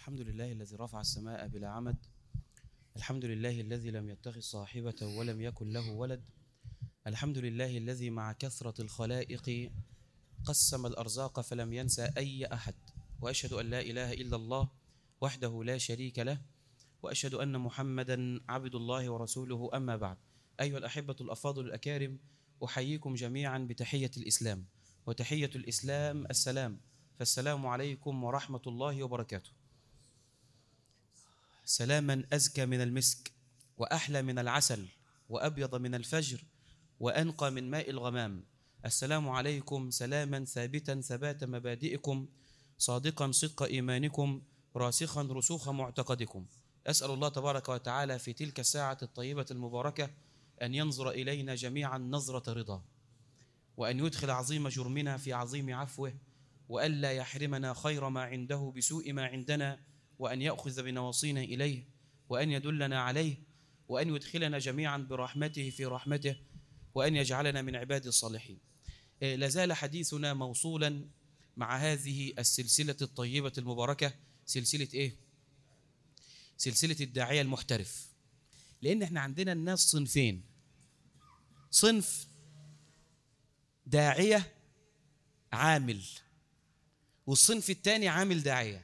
الحمد لله الذي رفع السماء بلا عمد. الحمد لله الذي لم يتخذ صاحبة ولم يكن له ولد. الحمد لله الذي مع كثرة الخلائق قسم الأرزاق فلم ينسى أي أحد. وأشهد أن لا إله إلا الله وحده لا شريك له، وأشهد أن محمدا عبد الله ورسوله. أما بعد، أيها الأحبة الأفاضل الأكارم، أحييكم جميعا بتحية الإسلام، وتحية الإسلام السلام، فالسلام عليكم ورحمة الله وبركاته. سلاما أزكى من المسك، وأحلى من العسل، وأبيض من الفجر، وأنقى من ماء الغمام. السلام عليكم سلاما ثابتا ثبات مبادئكم، صادقا صدق إيمانكم، راسخا رسوخ معتقدكم. أسأل الله تبارك وتعالى في تلك الساعة الطيبة المباركة أن ينظر إلينا جميعا نظرة رضا، وأن يدخل عظيم جرمنا في عظيم عفوه، وألا يحرمنا خير ما عنده بسوء ما عندنا، وأن يأخذ بنواصينا إليه، وأن يدلنا عليه، وأن يدخلنا جميعا برحمته في رحمته، وأن يجعلنا من عباد الصالحين. لازال حديثنا موصولا مع هذه السلسلة الطيبة المباركة. سلسلة إيه؟ سلسلة الداعية المحترف. لأن احنا عندنا الناس صنفين: صنف داعية عامل، والصنف الثاني عامل داعية.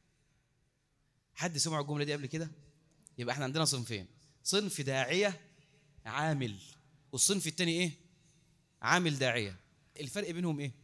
حد سمع الجملة دي قبل كده؟ يبقى احنا عندنا صنفين: صنف داعية عامل، والصنف الثاني ايه؟ عامل داعية. الفرق بينهم ايه؟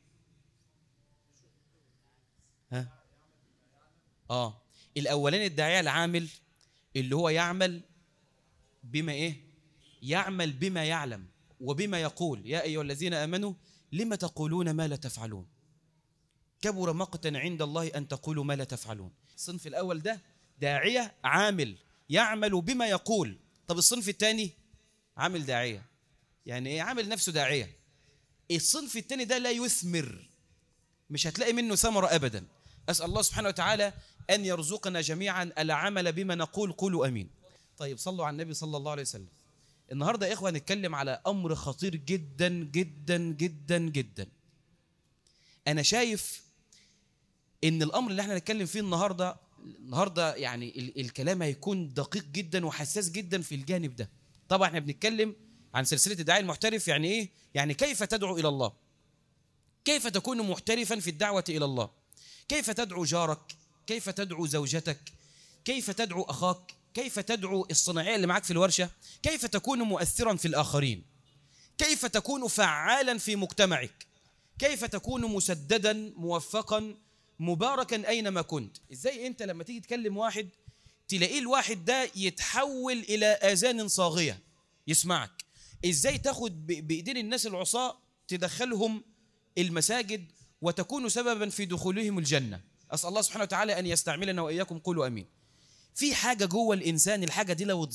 الاولاني الداعية العامل اللي هو يعمل بما ايه؟ يعمل بما يعلم وبما يقول: يا ايها الذين امنوا لم تقولون ما لا تفعلون، كبر مقتا عند الله ان تقولوا ما لا تفعلون. الصنف الاول ده داعية عامل يعمل بما يقول. طب الصنف الثاني عامل داعية، يعني ايه؟ عامل نفسه داعية. الصنف الثاني ده لا يثمر، مش هتلاقي منه ثمرة ابدا. اسال الله سبحانه وتعالى ان يرزقنا جميعا العمل بما نقول. قولوا امين. طيب، صلوا على النبي صلى الله عليه وسلم. النهارده يا اخوه هنتكلم على امر خطير جدا جدا جدا جدا. انا شايف ان الامر اللي احنا هنتكلم فيه النهارده يعني الكلام هيكون دقيق جدا وحساس جدا في الجانب ده. طبعا احنا بنتكلم عن سلسله الداعي المحترف. يعني ايه؟ يعني كيف تدعو الى الله، كيف تكون محترفا في الدعوه الى الله، كيف تدعو جارك، كيف تدعو زوجتك، كيف تدعو اخاك، كيف تدعو الصناعيه اللي معاك في الورشه، كيف تكون مؤثرا في الاخرين، كيف تكون فعالا في مجتمعك، كيف تكون مسددا موفقا مباركا أينما كنت. إزاي أنت لما تيجي تكلم واحد تلاقيه الواحد ده يتحول إلى آذان صاغية يسمعك؟ إزاي تاخد بإيدين الناس العصاة تدخلهم المساجد وتكون سببا في دخولهم الجنة؟ أسأل الله سبحانه وتعالى أن يستعملنا وإياكم. قولوا أمين. في حاجة جوه الإنسان، الحاجة دي لو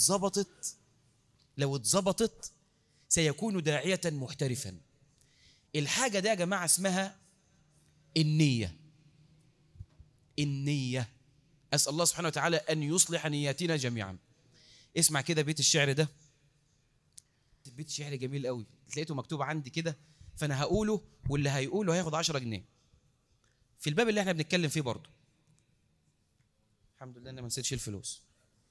اتظبطت سيكون داعية محترفا. الحاجة دي يا جماعة اسمها النية. أسأل الله سبحانه وتعالى أن يصلح نياتنا جميعا. اسمع كده بيت الشعر ده، بيت شعر جميل قوي، لقيته مكتوب عندي كده، فأنا هقوله واللي هيقوله هياخد 10 جنيه في الباب اللي احنا بنتكلم فيه برضه. الحمد لله أنا ما نسيتش الفلوس.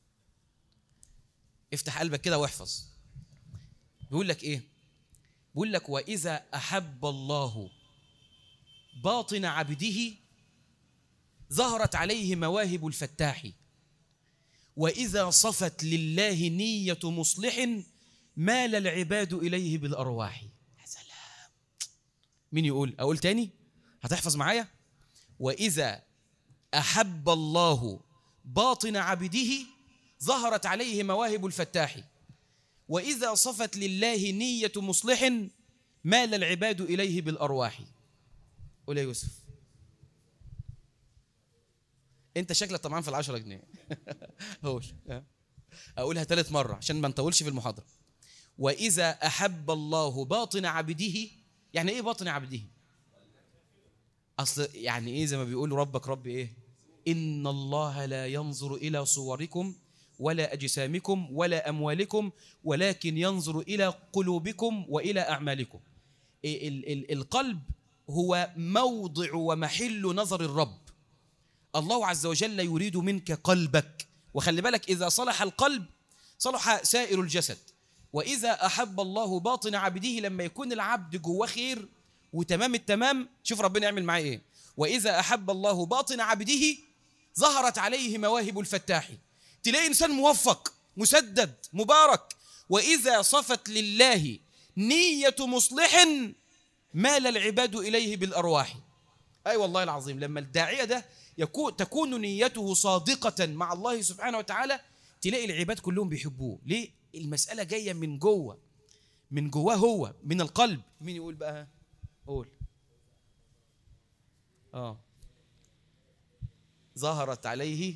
افتح قلبك كده واحفظ. بيقول لك إيه؟ بيقول لك: وإذا أحب الله باطن عبده ظهرت عليه مواهب الفتاح، وإذا صفت لله نية مصلح مال العباد إليه بالأرواح. يا سلام! مين يقول؟ أقول تاني؟ هتحفظ معايا؟ وإذا أحب الله باطن عبده ظهرت عليه مواهب الفتاح، وإذا صفت لله نية مصلح مال العباد إليه بالأرواح. قول يا يوسف. انت شكلك طبعا في 10 جنيه. اقولها 3 مرة عشان ما نطولش في المحاضرة. وإذا أحب الله باطن عبده. يعني ايه باطن عبده؟ اصل يعني ايه؟ زي ما بيقولوا ربك رب ايه؟ إن الله لا ينظر إلى صوركم ولا أجسامكم ولا أموالكم ولكن ينظر إلى قلوبكم وإلى أعمالكم. القلب هو موضع ومحل نظر الرب. الله عز وجل يريد منك قلبك. وخلي بالك، إذا صلح القلب صلح سائر الجسد. وإذا أحب الله باطن عبده، لما يكون العبد جواه خير وتمام التمام، شوف ربنا يعمل معاه إيه. وإذا أحب الله باطن عبده ظهرت عليه مواهب الفتاح. تلاقي إنسان موفق مسدد مبارك. وإذا صفت لله نية مصلح مال العباد إليه بالأرواح. أي والله العظيم، لما الداعية ده تكون نيته صادقة مع الله سبحانه وتعالى، تلاقي العباد كلهم بيحبوه. ليه؟ المسألة جاية من جوه، من جواه هو، من القلب. مين يقول بقى؟ قول. ظهرت عليه.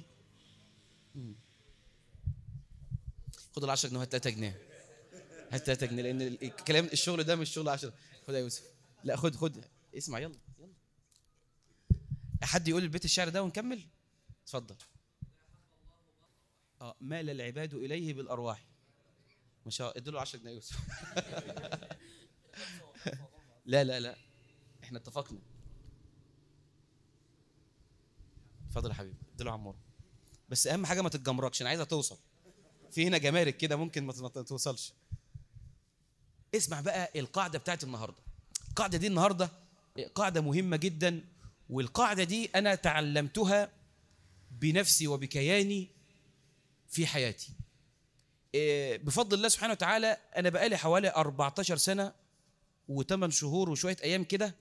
خد ال10 جنيه، هات 3 جنيه، هات 3 جنيه، لأن الكلام الشغل ده مش شغل 10. خد يا يوسف، لا خد اسمع، يلا يلا. حد يقول البيت الشعر ده ونكمل؟ اتفضل. مال العباد إليه بالأرواح. ما شاء الله، اديله 10 جنيه يا يوسف. لا لا لا، احنا اتفقنا. اتفضل يا حبيبي، اديله عمور. بس اهم حاجه ما تتجمركش، انا عايزها توصل. في هنا جمارك كده ممكن ما توصلش. اسمع بقى القاعده بتاعت النهارده. القاعده دي النهارده قاعده مهمه جدا، والقاعده دي انا تعلمتها بنفسي وبكياني في حياتي. بفضل الله سبحانه وتعالى أنا بقالي حوالي 14 سنة و8 شهور وشوية أيام كده.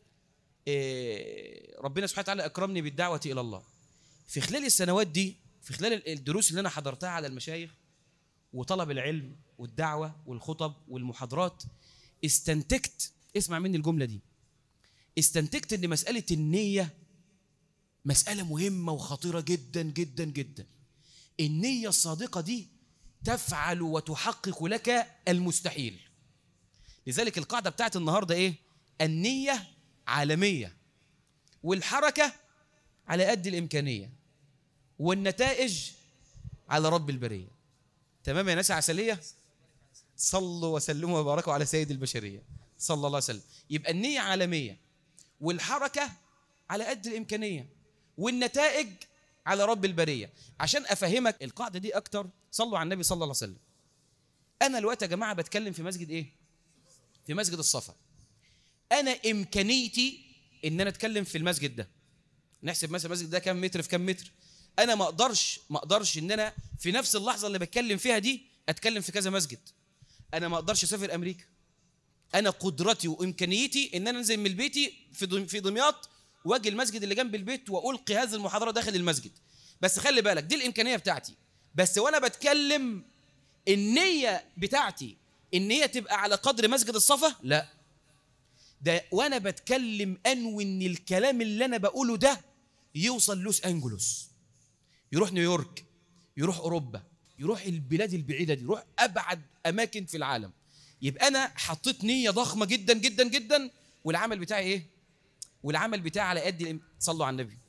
ربنا سبحانه وتعالى أكرمني بالدعوة إلى الله. في خلال السنوات دي، في خلال الدروس اللي أنا حضرتها على المشايخ وطلب العلم والدعوة والخطب والمحاضرات، استنتجت، اسمع مني الجملة دي، استنتجت أن مسألة النية مسألة مهمة وخطيرة جدا جدا جدا. النية الصادقة دي تفعل وتحقق لك المستحيل. لذلك القاعدة بتاعت النهاردة إيه؟ النية عالمية، والحركة على قد الإمكانية، والنتائج على رب البرية. تمام يا ناس عسلية؟ صلوا وسلموا وباركوا على سيد البشرية صلى الله عليه وسلم. يبقى النية عالمية، والحركة على قد الإمكانية، والنتائج على رب البرية. عشان أفهمك القاعدة دي أكتر، صلوا على النبي صلى الله عليه وسلم. أنا الوقت يا جماعة بتكلم في مسجد إيه؟ في مسجد الصفا. أنا إمكانيتي إن أنا أتكلم في المسجد ده. نحسب مثلا المسجد ده كم متر في كم متر. أنا ما أقدرش إن أنا في نفس اللحظة اللي بتكلم فيها دي أتكلم في كذا مسجد. أنا ما أقدرش أسافر أمريكا. أنا قدرتي وإمكانيتي إن أنا أنزل من بيتي في دمياط واجي المسجد اللي جنب البيت وألقي هذه المحاضرة داخل المسجد. بس خلي بالك، دي الإمكانية بتاعتي. بس وأنا بتكلم النية بتاعتي إن هي تبقى على قدر مسجد الصفا؟ لا، ده وأنا بتكلم أنوي إن الكلام اللي أنا بقوله ده يوصل لوس أنجلوس، يروح نيويورك، يروح أوروبا، يروح البلاد البعيدة دي، يروح أبعد أماكن في العالم. يبقى أنا حطيت نية ضخمة جدا جدا جدا، والعمل بتاعي إيه؟ والعمل بتاعي على قد صلوا على النبي.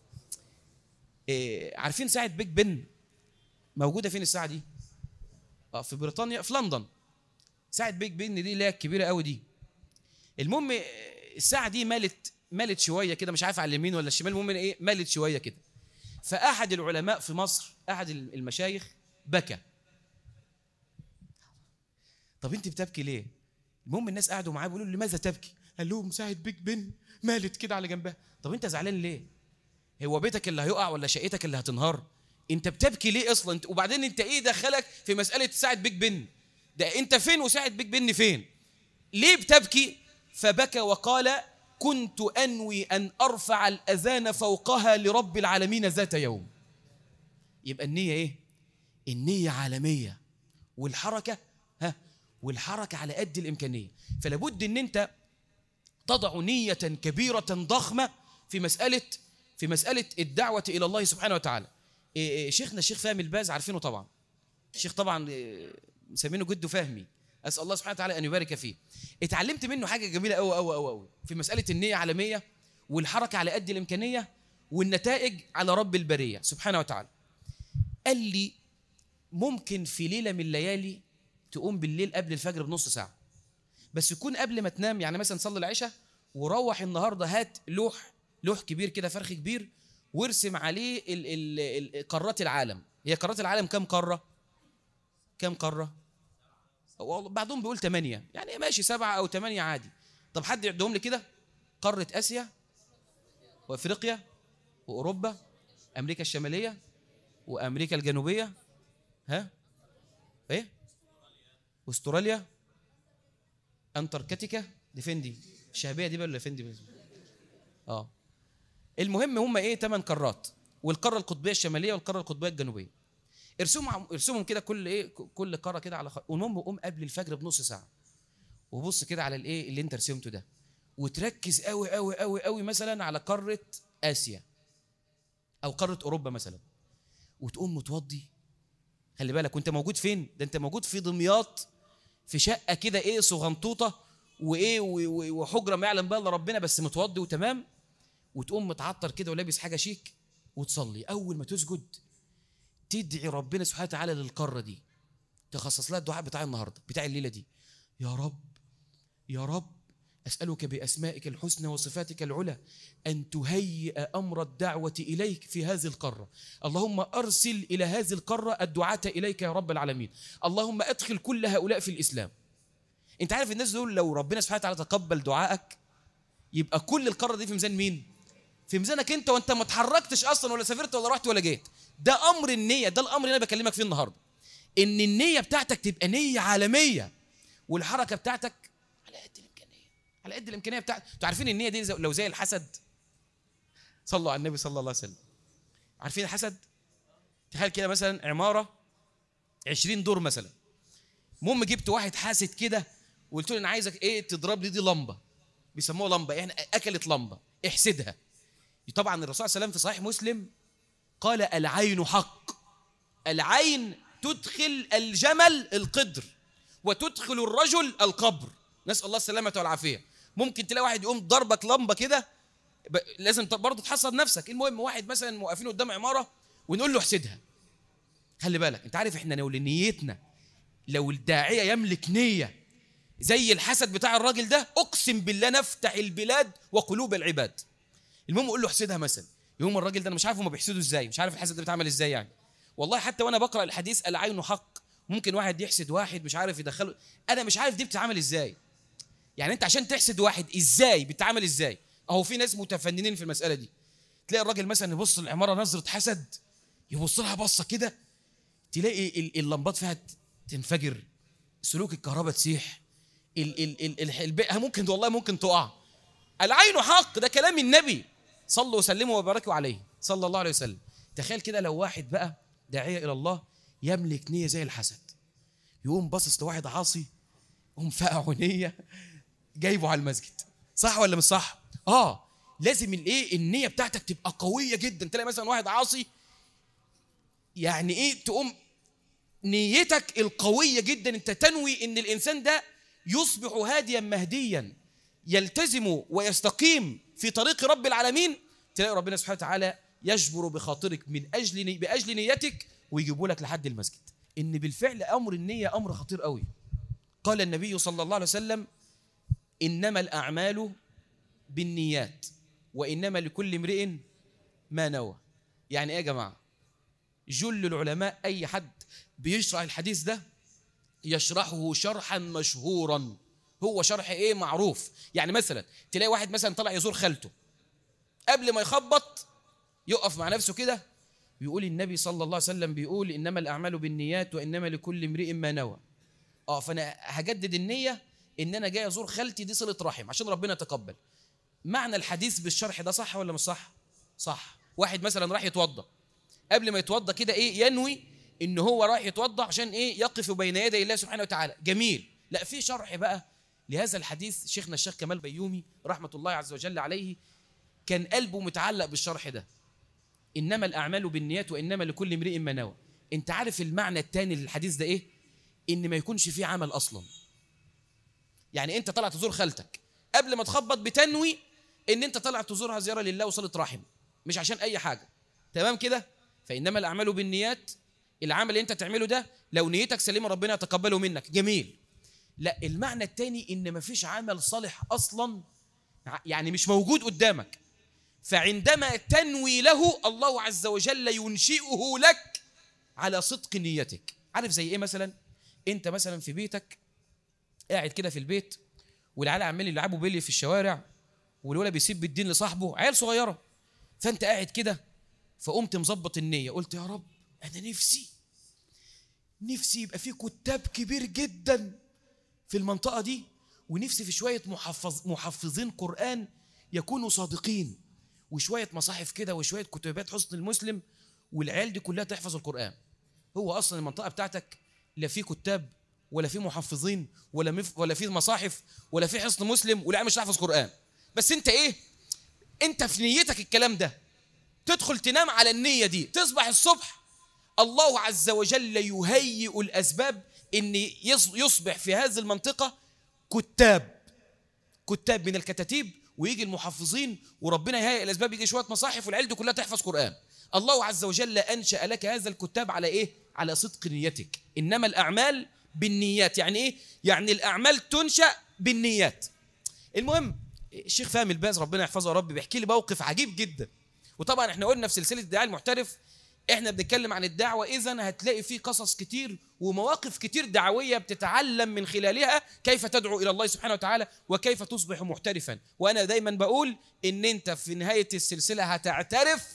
عارفين ساعة بيج بن موجودة فين الساعة دي؟ في بريطانيا، في لندن. ساعة بيج بن دي اللي هي الكبيرة قوي دي. المهم الساعة دي مالت شوية كده، مش عارف على اليمين ولا الشمال، المهم ايه، مالت شوية كده. فأحد العلماء في مصر، أحد المشايخ، بكى. طب انت بتبكي ليه؟ المهم الناس قعدوا معاه بيقولوا له لماذا تبكي؟ قال لهم ساعة بيج بن مالت كده على جنبها. طب انت زعلان ليه؟ هو بيتك اللي هيقع ولا شقتك اللي هتنهار؟ انت بتبكي ليه اصلا؟ وبعدين انت ايه دخلك في مسألة ساعة بيج بن؟ ده انت فين وساعة بيج بن فين؟ ليه بتبكي؟ فبكى وقال كنت أنوي أن أرفع الأذان فوقها لرب العالمين ذات يوم. يبقى النية إيه؟ النية عالمية، والحركة والحركة على قد الإمكانية. فلابد أن أنت تضع نية كبيرة ضخمة في مسألة الدعوة إلى الله سبحانه وتعالى. شيخنا الشيخ فهمي الباز عارفينه طبعا، الشيخ طبعا مسمينه جده فهمي، أسأل الله سبحانه وتعالى أن يبارك فيه. اتعلمت منه حاجة جميلة أوي أوي أوي أوي في مسألة النية عالمية، والحركة على قد الإمكانية، والنتائج على رب البرية سبحانه وتعالى. قال لي ممكن في ليلة من الليالي تقوم بالليل قبل الفجر بنص ساعة، بس يكون قبل ما تنام، يعني مثلا صلي العشاء وروح النهاردة هات لوح كبير كده، فرخ كبير، وارسم عليه قارات العالم. هي قارات العالم كم قارة؟ كم قارة؟ بعضهم بيقول 8، يعني ماشي 7 أو 8 عادي. طب حد يعدهم لي كده؟ قارة آسيا وأفريقيا وأوروبا، أمريكا الشمالية وأمريكا الجنوبية، ها؟ إيه؟ واستراليا، أنتاركتيكا، دي فين دي؟ الشهبية دي بقى ولا فين دي؟ المهم هم إيه؟ 8 قارات، والقارة القطبية الشمالية والقارة القطبية الجنوبية. ارسمهم كده كل قارة كده على والمهم قوم قبل الفجر بنص ساعة وبص كده على الايه اللي انت رسمته ده، وتركز قوي قوي قوي قوي مثلا على قارة آسيا أو قارة أوروبا مثلا، وتقوم متوضي. خلي بالك وانت موجود فين؟ ده انت موجود في دمياط، في شقة كده ايه صغنطوطة وايه وحجرة ما يعلم بها الا ربنا، بس متوضي وتمام، وتقوم متعطر كده ولابس حاجة شيك وتصلي. أول ما تسجد تدعي ربنا سبحانه وتعالى للقارة دي، تخصص لها الدعاء بتاع النهارده بتاع الليلة دي. يا رب يا رب أسألك بأسمائك الحسنى وصفاتك العلى أن تهيئ أمر الدعوة إليك في هذه القارة. اللهم أرسل إلى هذه القارة الدعاة إليك يا رب العالمين. اللهم أدخل كل هؤلاء في الإسلام. أنت عارف الناس دول لو ربنا سبحانه وتعالى تقبل دعائك يبقى كل القارة دي في ميزان مين؟ في ميزانك أنت، وأنت ما اتحركتش أصلا ولا سافرت ولا رحت ولا جيت. ده أمر النية، ده الأمر اللي أنا بكلمك فيه النهاردة، إن النية بتاعتك تبقى نية عالمية، والحركة بتاعتك على قد الإمكانية، على قد الإمكانية بتاعتك. أنتوا عارفين النية دي لو زي الحسد؟ صلوا على النبي صلى الله عليه وسلم. عارفين الحسد؟ تخيل كده مثلا عمارة 20 دور مثلا، المهم جبت واحد حاسد كده وقلت له أنا عايزك إيه تضرب لي دي لمبة، بيسموها لمبة يعني أكلت لمبة، احسدها. طبعا الرسول صلى الله عليه وسلم في صحيح مسلم قال العين حق. العين تدخل الجمل القدر وتدخل الرجل القبر، نسأل الله السلامة والعافية. ممكن تلاقي واحد يقوم ضربك لمبة كده، لازم برضه تحصن نفسك. المهم واحد مثلا واقفين قدام عمارة ونقول له احسدها. خلي بالك، انت عارف احنا لو نيتنا، لو الداعية يملك نية زي الحسد بتاع الراجل ده، اقسم بالله نفتح البلاد وقلوب العباد. المهم قول له احسدها مثلا. يوم الراجل ده انا مش عارف هما بيحسدوا ازاي، مش عارف الحسد ده بيتعمل ازاي يعني. والله حتى وانا بقرا الحديث العين حق، ممكن واحد يحسد واحد مش عارف يدخله، انا مش عارف دي بتتعمل ازاي. يعني انت عشان تحسد واحد ازاي بتتعمل ازاي؟ اهو في ناس متفننين في المساله دي. تلاقي الراجل مثلا يبص العماره نظره حسد، يبص لها بصه كده، تلاقي اللمبات فيها تنفجر، سلوك الكهرباء تسيح، ممكن والله ممكن تقع. العين حق، ده كلام النبي صلوا وسلموا وباركوا عليه صلى الله عليه وسلم. تخيل كده لو واحد بقى داعية إلى الله يملك نية زي الحسد، يقوم باصص لواحد عاصي، يقوم فقع نية جايبه على المسجد. صح ولا مش صح؟ لازم الايه النية بتاعتك تبقى قوية جدا. تلاقي مثلا واحد عاصي، يعني ايه تقوم نيتك القوية جدا انت تنوي ان الانسان ده يصبح هاديا مهديا يلتزم ويستقيم في طريق رب العالمين. تلاقي ربنا سبحانه وتعالى يجبر بخاطرك بأجل نيتك ويجيبه لك لحد المسجد. إن بالفعل أمر النية أمر خطير قوي. قال النبي صلى الله عليه وسلم إنما الأعمال بالنيات وإنما لكل امرئ ما نوى. يعني إيه يا جماعة؟ جل العلماء أي حد بيشرح الحديث ده يشرحه شرحا مشهورا. هو شرح ايه معروف. يعني مثلا تلاقي واحد مثلا طلع يزور خالته، قبل ما يخبط يقف مع نفسه كده ويقول النبي صلى الله عليه وسلم بيقول انما الاعمال بالنيات وانما لكل امرئ ما نوى. فانا هجدد النيه ان انا جاي ازور خالتي، دي صله رحم عشان ربنا يتقبل. معنى الحديث بالشرح ده صح ولا مش صح؟ صح. واحد مثلا راح يتوضا، قبل ما يتوضا كده ايه ينوي ان هو راح يتوضا عشان ايه يقف بين يدي الله سبحانه وتعالى. جميل. لا، في شرح بقى لهذا الحديث. شيخنا الشيخ كمال بيومي رحمة الله عز وجل عليه كان قلبه متعلق بالشرح ده، إنما الأعمال بالنيات وإنما لكل امرئ ما نوى. أنت عارف المعنى الثاني للحديث ده إيه؟ إن ما يكونش فيه عمل أصلا. يعني أنت طلع تزور خالتك، قبل ما تخبط بتنوي إن أنت طلع تزورها زيارة لله وصلة رحم، مش عشان أي حاجة. تمام كده؟ فإنما الأعمال بالنيات، العمل اللي أنت تعمله ده لو نيتك سليمة ربنا يتقبله منك. جميل. لا، المعنى الثاني ان مفيش عمل صالح اصلا، يعني مش موجود قدامك، فعندما تنوي له الله عز وجل ينشئه لك على صدق نيتك. عارف زي ايه؟ مثلا انت مثلا في بيتك قاعد كده في البيت، والعيال عمالين يلعبوا بيلي في الشوارع، والولد بيسيب الدين لصاحبه، عيال صغيره، فانت قاعد كده، فقمت مظبط النيه، قلت يا رب انا نفسي يبقى في كتاب كبير جدا في المنطقه دي، ونفسي في شويه محفظين قران يكونوا صادقين، وشويه مصاحف كده، وشويه كتيبات حسن المسلم، والعيال دي كلها تحفظ القران. هو اصلا المنطقه بتاعتك لا في كتاب ولا في محفظين ولا في مصاحف ولا في حصن مسلم، والعيال مش تحفظ قران. بس انت ايه؟ انت في نيتك الكلام ده، تدخل تنام على النيه دي، تصبح الصبح الله عز وجل يهيئ الاسباب ان يصبح في هذه المنطقه كتاب من الكتاتيب، ويجي المحفظين، وربنا يهيئ الاسباب، يجي شويه مصاحف، والعيال دي كلها تحفظ قران. الله عز وجل انشأ لك هذا الكتاب على ايه؟ على صدق نيتك. انما الاعمال بالنيات. يعني ايه؟ يعني الاعمال تنشأ بالنيات. المهم الشيخ فهمي الباز ربنا يحفظه يا رب بيحكي لي موقف عجيب جدا. وطبعا احنا قلنا في سلسله الداعي المحترف احنا بنتكلم عن الدعوه، اذا هتلاقي فيه قصص كتير ومواقف كتير دعويه بتتعلم من خلالها كيف تدعو الى الله سبحانه وتعالى وكيف تصبح محترفا. وانا دايما بقول ان انت في نهايه السلسله هتعترف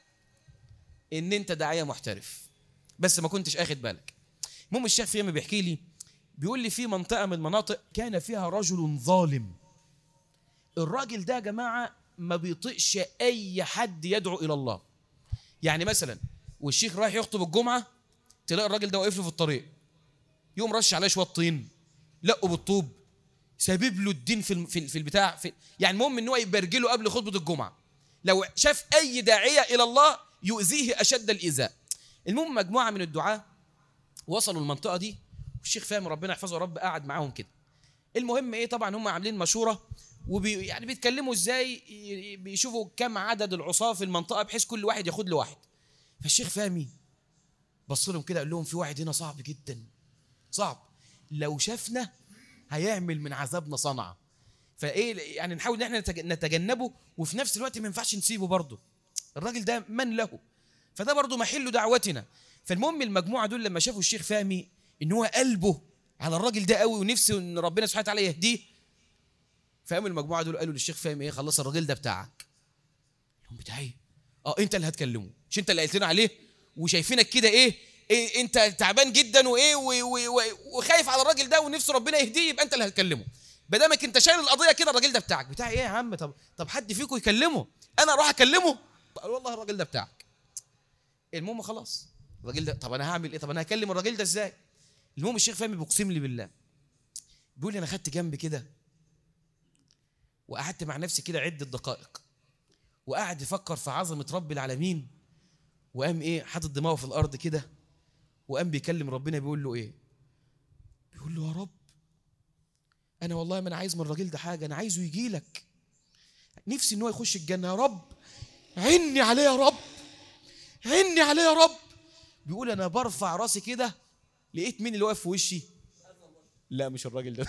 ان انت داعيه محترف، بس ما كنتش اخد بالك. المهم الشيخ فهمي بيحكي لي، بيقول لي في منطقه من المناطق كان فيها رجل ظالم. الراجل ده يا جماعه ما بيطيقش اي حد يدعو الى الله. يعني مثلا والشيخ رايح يخطب الجمعه، تلاقي الراجل ده واقف له في الطريق، يقوم رش عليه شويه طين، لقه بالطوب، سابب له الدين في البتاع يعني المهم ان هو يبرجله قبل خطبه الجمعه. لو شاف اي داعيه الى الله يؤذيه اشد الايذاء. المهم مجموعه من الدعاه وصلوا المنطقه دي، والشيخ فهمي ربنا يحفظه يا رب قاعد معاهم كده. المهم ايه، طبعا هم عاملين مشوره يعني بيتكلموا ازاي بيشوفوا كم عدد العصاه في المنطقه بحيث كل واحد ياخد له واحد. فالشيخ فهمي بص لهم كده قال لهم في واحد هنا صعب جدا، صعب، لو شافنا هيعمل من عذابنا صنعه، فايه يعني نحاول ان احنا نتجنبه، وفي نفس الوقت ما ينفعش نسيبه برضه، الراجل ده من له، فده برضه محل دعوتنا. فالمهم المجموعه دول لما شافوا الشيخ فهمي ان هو قلبه على الراجل ده قوي ونفسه ان ربنا سبحانه وتعالى يهديه، فقاموا المجموعه دول قالوا للشيخ فهمي ايه، خلص الراجل ده بتاعك. هم بتاعي؟ انت اللي هتكلمه، مش انت اللي قلت لنا عليه وشايفينك كده ايه انت تعبان جدا وايه وخايف على الراجل ده ونفسه ربنا يهديه، يبقى انت اللي هتكلمه. بدامك انت شايل القضيه كده، الراجل ده بتاعك. بتاعي ايه يا عم؟ طب حد فيكم يكلمه، انا اروح اكلمه؟ قال والله الراجل ده بتاعك. المهم خلاص الراجل ده، طب انا هعمل ايه؟ طب انا هكلم الراجل ده ازاي؟ المهم الشيخ فهمي بيقسم لي بالله، بيقول لي انا خدت جنب كده وقعدت مع نفسي كده عدة دقائق، وقعد يفكر في عظمة رب العالمين، وقام ايه حاطط دماغه في الارض كده، وقام بيكلم ربنا بيقول له ايه، بيقول له يا رب انا والله ما انا عايز من الراجل ده حاجه، انا عايزه يجي لك، نفسي ان هو يخش الجنه، يا رب عني عليه يا رب، عني عليه يا رب. بيقول انا برفع راسي كده لقيت مين اللي واقف في وشي؟ لا مش الراجل ده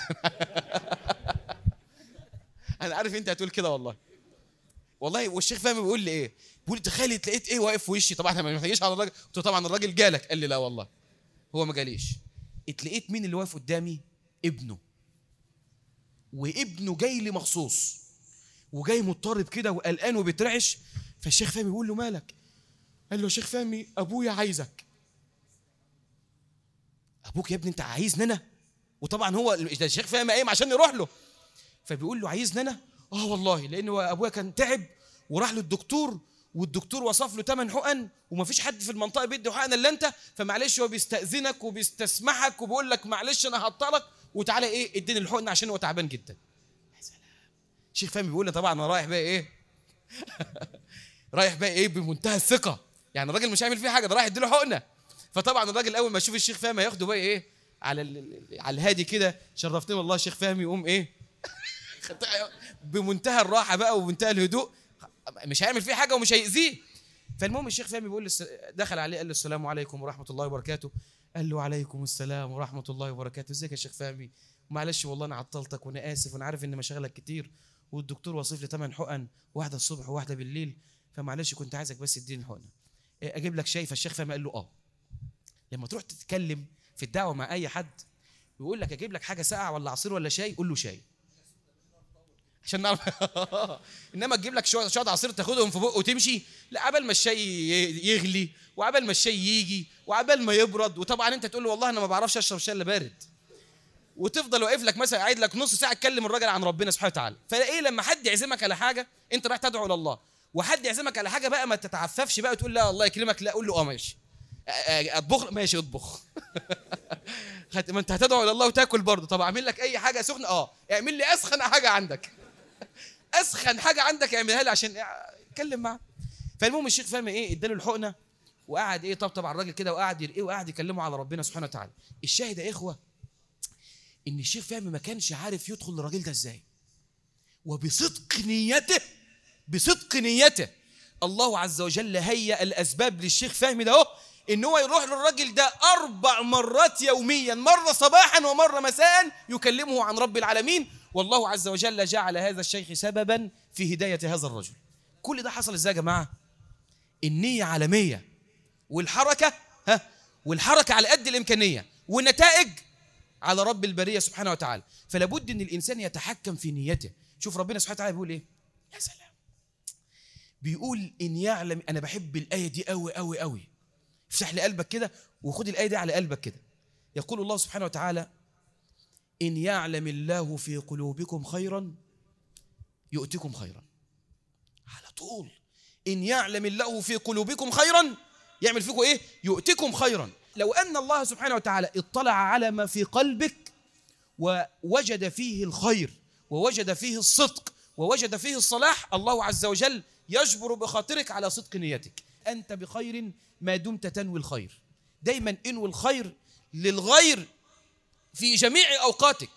انا عارف انت هتقول كده والله والشيخ فهمي بيقول لي ايه، بيقول تخيل لقيت ايه واقف في وشي. طبعا انا ما جيش على الراجل، قلت له طبعا الراجل جالك؟ قال لي لا والله هو ما جاليش. اتلقيت مين اللي واقف قدامي؟ ابنه، وابنه جاي لي مخصوص وجاي مضطرب كده وقلقان وبيترعش. فالشيخ فهمي بيقول له مالك؟ قال له يا شيخ فهمي ابويا عايزك. ابوك يا ابني انت عايزني انا؟ وطبعا هو الشيخ فهمي قايم عشان يروح له، فبيقول له عايزني انا؟ والله لان ابويا كان تعب وراح للدكتور، والدكتور وصف له 8 حقن ومفيش حد في المنطقه بيدي حقن الا انت، فمعلش هو بيستاذنك وبيستسمحك وبيقول لك معلش انا هعطلك وتعالى ايه اديني الحقن عشان هو تعبان جدا. يا سلام. الشيخ فهمي بيقول لي طبعا انا رايح بقى ايه رايح بقى ايه بمنتهى الثقه، يعني الراجل مش هيعمل فيه حاجه، ده رايح يديله حقنه. فطبعا الراجل اول ما يشوف الشيخ فهمي هياخده بقى ايه على الهادي كده، شرفتني والله الشيخ فهمي، يقوم ايه بمنتهى الراحه بقى وبمنتهى الهدوء، مش هيعمل فيه حاجه ومش هيأذيه. فالمهم الشيخ فهمي بيقول دخل عليه قال له السلام عليكم ورحمه الله وبركاته. قال له عليكم السلام ورحمه الله وبركاته. ازيك يا شيخ فهمي؟ معلش والله انا عطلتك وانا اسف وانا عارف ان مشاغلك كتير والدكتور وصف لي 8 حقن، واحده الصبح وواحده بالليل، فمعلش كنت عايزك بس تديني الحقنه. اجيب لك شاي؟ فالشيخ فهمي قال له اه. لما تروح تتكلم في الدعوه مع اي حد يقول لك اجيب لك حاجه ساقعه ولا عصير ولا شاي، قول له شاي عشان نعرف. انما تجيب لك شويه عصير تاخدهم في بقه وتمشي، لا، عبال ما الشاي يغلي وعبال ما الشاي يجي وعبال ما يبرد، وطبعا انت تقول له والله انا ما بعرفش اشرب شاي الا بارد، وتفضل واقف لك مثلا قاعد لك نص ساعه تكلم الراجل عن ربنا سبحانه وتعالى. فايه لما حد يعزمك على حاجه انت رايح تدعو لله، وحد يعزمك على حاجه بقى ما تتعففش بقى وتقول لا الله يكرمك، لا، قول له اه ماشي. اطبخ ماشي اطبخ. ما انت هتدعو الى الله وتاكل برضه، طب اعمل لك اي حاجه سخنه، اعمل لي اسخن حاجه عندك. اسخن حاجه عندك اعملها لي عشان اتكلم معاه. فالمهم الشيخ فهمي اداله الحقنه وقعد طبطب على الراجل كده وقعد يرقيه وقعد يكلمه على ربنا سبحانه وتعالى. الشاهد يا اخوه ان الشيخ فهمي ما كانش عارف يدخل للراجل ده ازاي، وبصدق نيته الله عز وجل هيأ الاسباب للشيخ فهمي ده ان هو يروح للراجل ده 4 مرات يوميا، مره صباحا ومره مساء، يكلمه عن رب العالمين، والله عز وجل جعل هذا الشيخ سببا في هدايه هذا الرجل. كل ده حصل ازاي يا جماعه؟ النيه عالميه، والحركه والحركه على قد الامكانيه، والنتائج على رب البريه سبحانه وتعالى. فلا بد ان الانسان يتحكم في نيته. شوف ربنا سبحانه وتعالى بيقول ايه؟ يا سلام، بيقول ان يعلم. انا بحب الايه دي قوي قوي قوي. افتح لي قلبك كده وخد الايه دي على قلبك كده. يقول الله سبحانه وتعالى: ان يعلم الله في قلوبكم خيرا يؤتكم خيرا. على طول، ان يعلم الله في قلوبكم خيرا يعمل فيكم ايه؟ يؤتكم خيرا. لو ان الله سبحانه وتعالى اطلع على ما في قلبك ووجد فيه الخير ووجد فيه الصدق ووجد فيه الصلاح، الله عز وجل يجبر بخاطرك على صدق نيتك. أنت بخير ما دمت تنوي الخير. دايما انوي الخير للغير في جميع أوقاتك.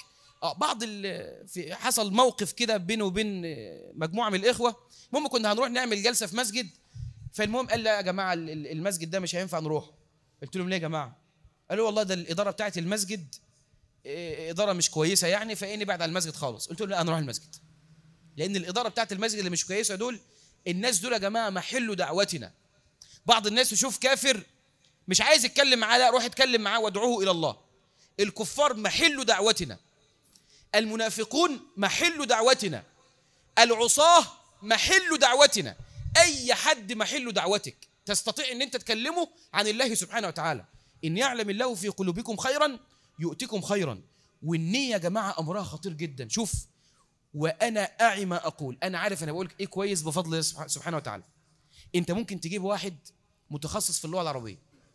في حصل موقف كده بينه وبين مجموعة من الإخوة. المهم كنا هنروح نعمل جلسة في مسجد، فالمهم قال لا يا جماعة المسجد ده مش هينفع نروح. قلت لهم ليه يا جماعة؟ قالوا والله ده الإدارة بتاعت المسجد إدارة مش كويسة يعني، فإني بعد عن المسجد خالص. قلت لهم لا، أنا أروح المسجد، لأن الإدارة بتاعت المسجد اللي مش كويسة دول، الناس دول يا جماعة محل دعوتنا. بعض الناس يشوف كافر مش عايز يتكلم معاه، لا، روح اتكلم معاه وادعوه إلى الله. الكفار محل دعوتنا، المنافقون محل دعوتنا، العصاة محل دعوتنا، أي حد محل دعوتك. تستطيع أن أنت تكلمه عن الله سبحانه وتعالى. إن يعلم الله في قلوبكم خيرا يؤتكم خيرا. والنية يا جماعة أمرها خطير جدا. شوف، وأنا أعي ما أقول، أنا عارف أنا بقولك إيه كويس بفضل الله سبحانه وتعالى. أنت ممكن تجيب واحد متخصص في اللغة العربية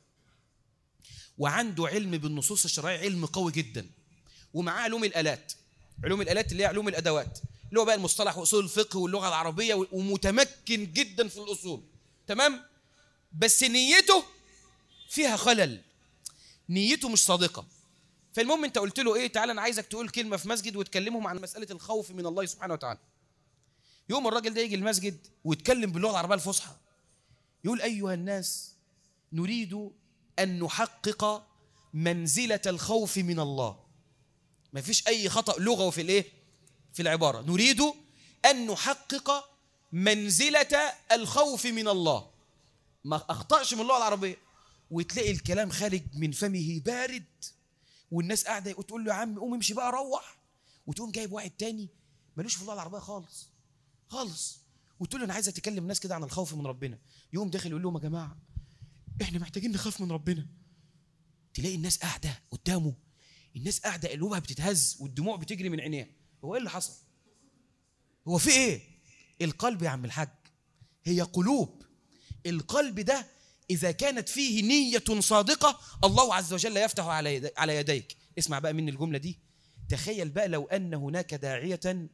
وعنده علم بالنصوص الشرعية، علم قوي جدا، ومعاه علوم الآلات اللي هي علوم الأدوات، اللي هو بقى المصطلح وأصول الفقه واللغة العربية، ومتمكن جدا في الأصول، تمام؟ بس نيته فيها خلل، نيته مش صادقة. فالمهم انت قلت له ايه؟ تعالى انا عايزك تقول كلمه في مسجد وتكلمهم عن مساله الخوف من الله سبحانه وتعالى. يوم الراجل ده يجي المسجد ويتكلم باللغه العربيه الفصحى، يقول ايها الناس نريد ان نحقق منزله الخوف من الله. ما فيش اي خطا لغوي في الايه؟ في العباره. نريد ان نحقق منزله الخوف من الله، ما اخطاش من اللغه العربيه. وتلاقي الكلام خارج من فمه بارد، والناس قاعده وتقول له يا عم قوم امشي بقى روح، وتقوم جايب واحد تاني ملوش في اللغه العربيه خالص خالص، وتقول له انا عايز اتكلم الناس كده عن الخوف من ربنا. يقوم داخل يقول لهم يا جماعه احنا محتاجين نخاف من ربنا. تلاقي الناس قاعده قدامه، الناس قاعده قلوبها بتتهز والدموع بتجري من عينيها. هو ايه اللي حصل؟ هو في ايه؟ القلب يا عم الحاج، هي قلوب. القلب ده إذا كانت فيه نية صادقة الله عز وجل يفتح على يديك. اسمع بقى من الجملة دي. تخيل بقى لو أن هناك داعية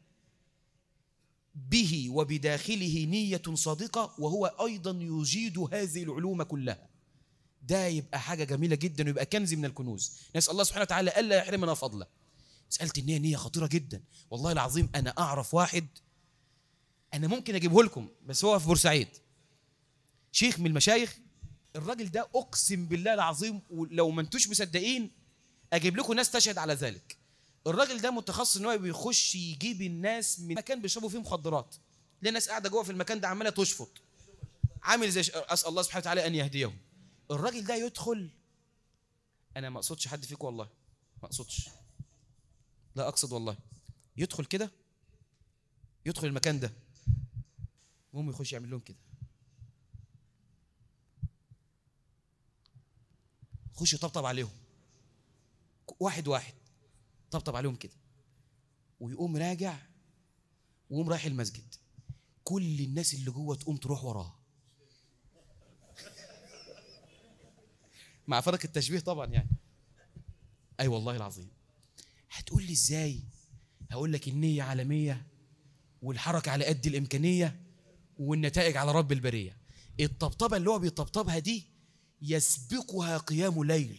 به وبداخله نية صادقة وهو أيضا يجيد هذه العلوم كلها، ده يبقى حاجة جميلة جدا ويبقى كنز من الكنوز. نسأل الله سبحانه وتعالى ألا يحرمنا فضله. سألت النية نية خطيرة جدا والله العظيم. أنا أعرف واحد، أنا ممكن أجيبه لكم، بس هو في بورسعيد، شيخ من المشايخ. الراجل ده أقسم بالله العظيم، ولو ما انتوش مصدقين أجيب لكم ناس تشهد على ذلك. الراجل ده متخصص ان هو بيخش يجيب الناس من مكان بيشربوا فيه مخدرات، ليه الناس قاعده جوه في المكان ده عماله تشفط، عامل زي اسال الله سبحانه وتعالى ان يهديهم. الراجل ده يدخل، انا ما اقصدش حد فيكم والله، ما اقصدش، لا اقصد والله، يدخل كده، يدخل المكان ده، المهم يخش يعمل لهم كده، يخش يطبطب عليهم واحد واحد، طبطب عليهم كده، ويقوم راجع ويقوم رايح المسجد، كل الناس اللي جوه تقوم تروح وراه، مع فرق التشبيه طبعا يعني. اي والله العظيم. هتقول لي ازاي؟ هقول لك النية عالمية، والحركة على قد الإمكانية، والنتائج على رب البرية. الطبطبة اللي هو بيطبطبها دي يسبقها قيام ليل،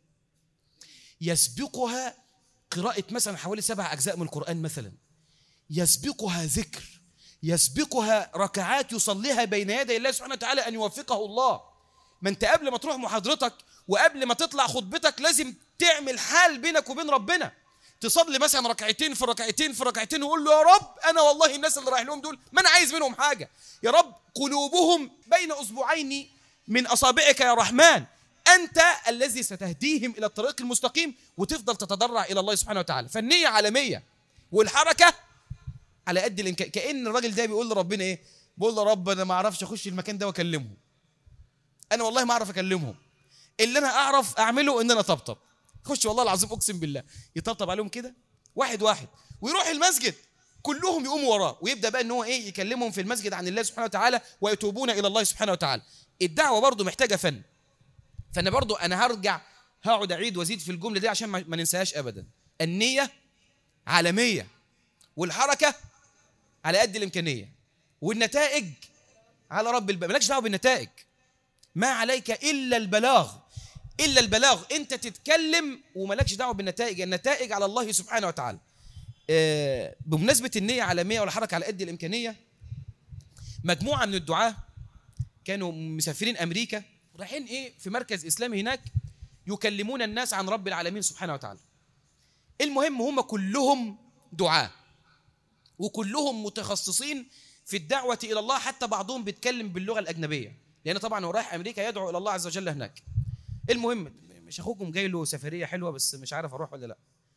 يسبقها قراءة مثلا حوالي 7 أجزاء من القرآن مثلا، يسبقها ذكر، يسبقها ركعات يصليها بين يدي الله سبحانه وتعالى أن يوفقه الله. ما أنت قبل ما تروح محاضرتك وقبل ما تطلع خطبتك لازم تعمل حال بينك وبين ربنا، تصلي مثلا ركعتين في ركعتين في ركعتين وقول له يا رب أنا والله الناس اللي رايح لهم دول ما أنا عايز منهم حاجة، يا رب قلوبهم بين أصبعين من أصابعك يا رحمن، أنت الذي ستهديهم إلى الطريق المستقيم، وتفضل تتضرع إلى الله سبحانه وتعالى. فالنية عالمية والحركة على قد الإمكان. كأن الراجل ده بيقول لربنا إيه؟ بيقول له رب أنا ما أعرفش أخش المكان ده وأكلمهم، أنا والله ما أعرف أكلمهم، اللي أنا أعرف أعمله إن أنا طبطب، خش والله العظيم أقسم بالله يطبطب عليهم كده واحد واحد، ويروح المسجد كلهم يقوموا وراه، ويبدأ بقى إن هو إيه يكلمهم في المسجد عن الله سبحانه وتعالى ويتوبون إلى الله سبحانه وتعالى. الدعوة برضو محتاجة فن، فأنا برضو أنا هقعد أعيد وأزيد في الجملة دي عشان ما ننساهاش أبدا. النية عالمية، والحركة على قد الإمكانية، والنتائج على رب البلد. مالكش دعوة بالنتائج، ما عليك إلا البلاغ، إلا البلاغ، أنت تتكلم ومالكش دعوة بالنتائج، النتائج على الله سبحانه وتعالى. بمناسبة النية عالمية والحركة على قد الإمكانية، مجموعة من الدعاة كانوا مسافرين أمريكا، رايحين إيه في مركز إسلامي هناك يكلمون الناس عن رب العالمين سبحانه وتعالى. المهم هم كلهم دعاة وكلهم متخصصين في الدعوة إلى الله، حتى بعضهم بيتكلم باللغة الأجنبية، لأن طبعا هو رايح أمريكا يدعو إلى الله عز وجل هناك. المهم مش أخوكم جاي له سفرية حلوة بس مش عارف أروح ولا لا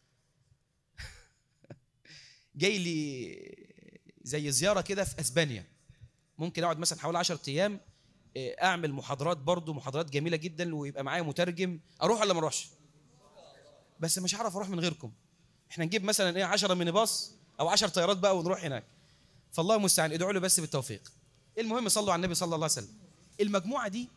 جاي لي زي زيارة كده في أسبانيا، ممكن أقعد مثلا حوالي 10 أيام، أعمل محاضرات، برضو محاضرات جميلة جدا، ويبقى معايا مترجم. أروح ولا ما أروحش؟ بس مش هعرف أروح من غيركم، إحنا نجيب مثلا 10 ميني باص أو 10 طيارات بقى ونروح هناك، فالله المستعان، ادعوا له بس بالتوفيق. المهم صلوا على النبي صلى الله عليه وسلم. المجموعة دي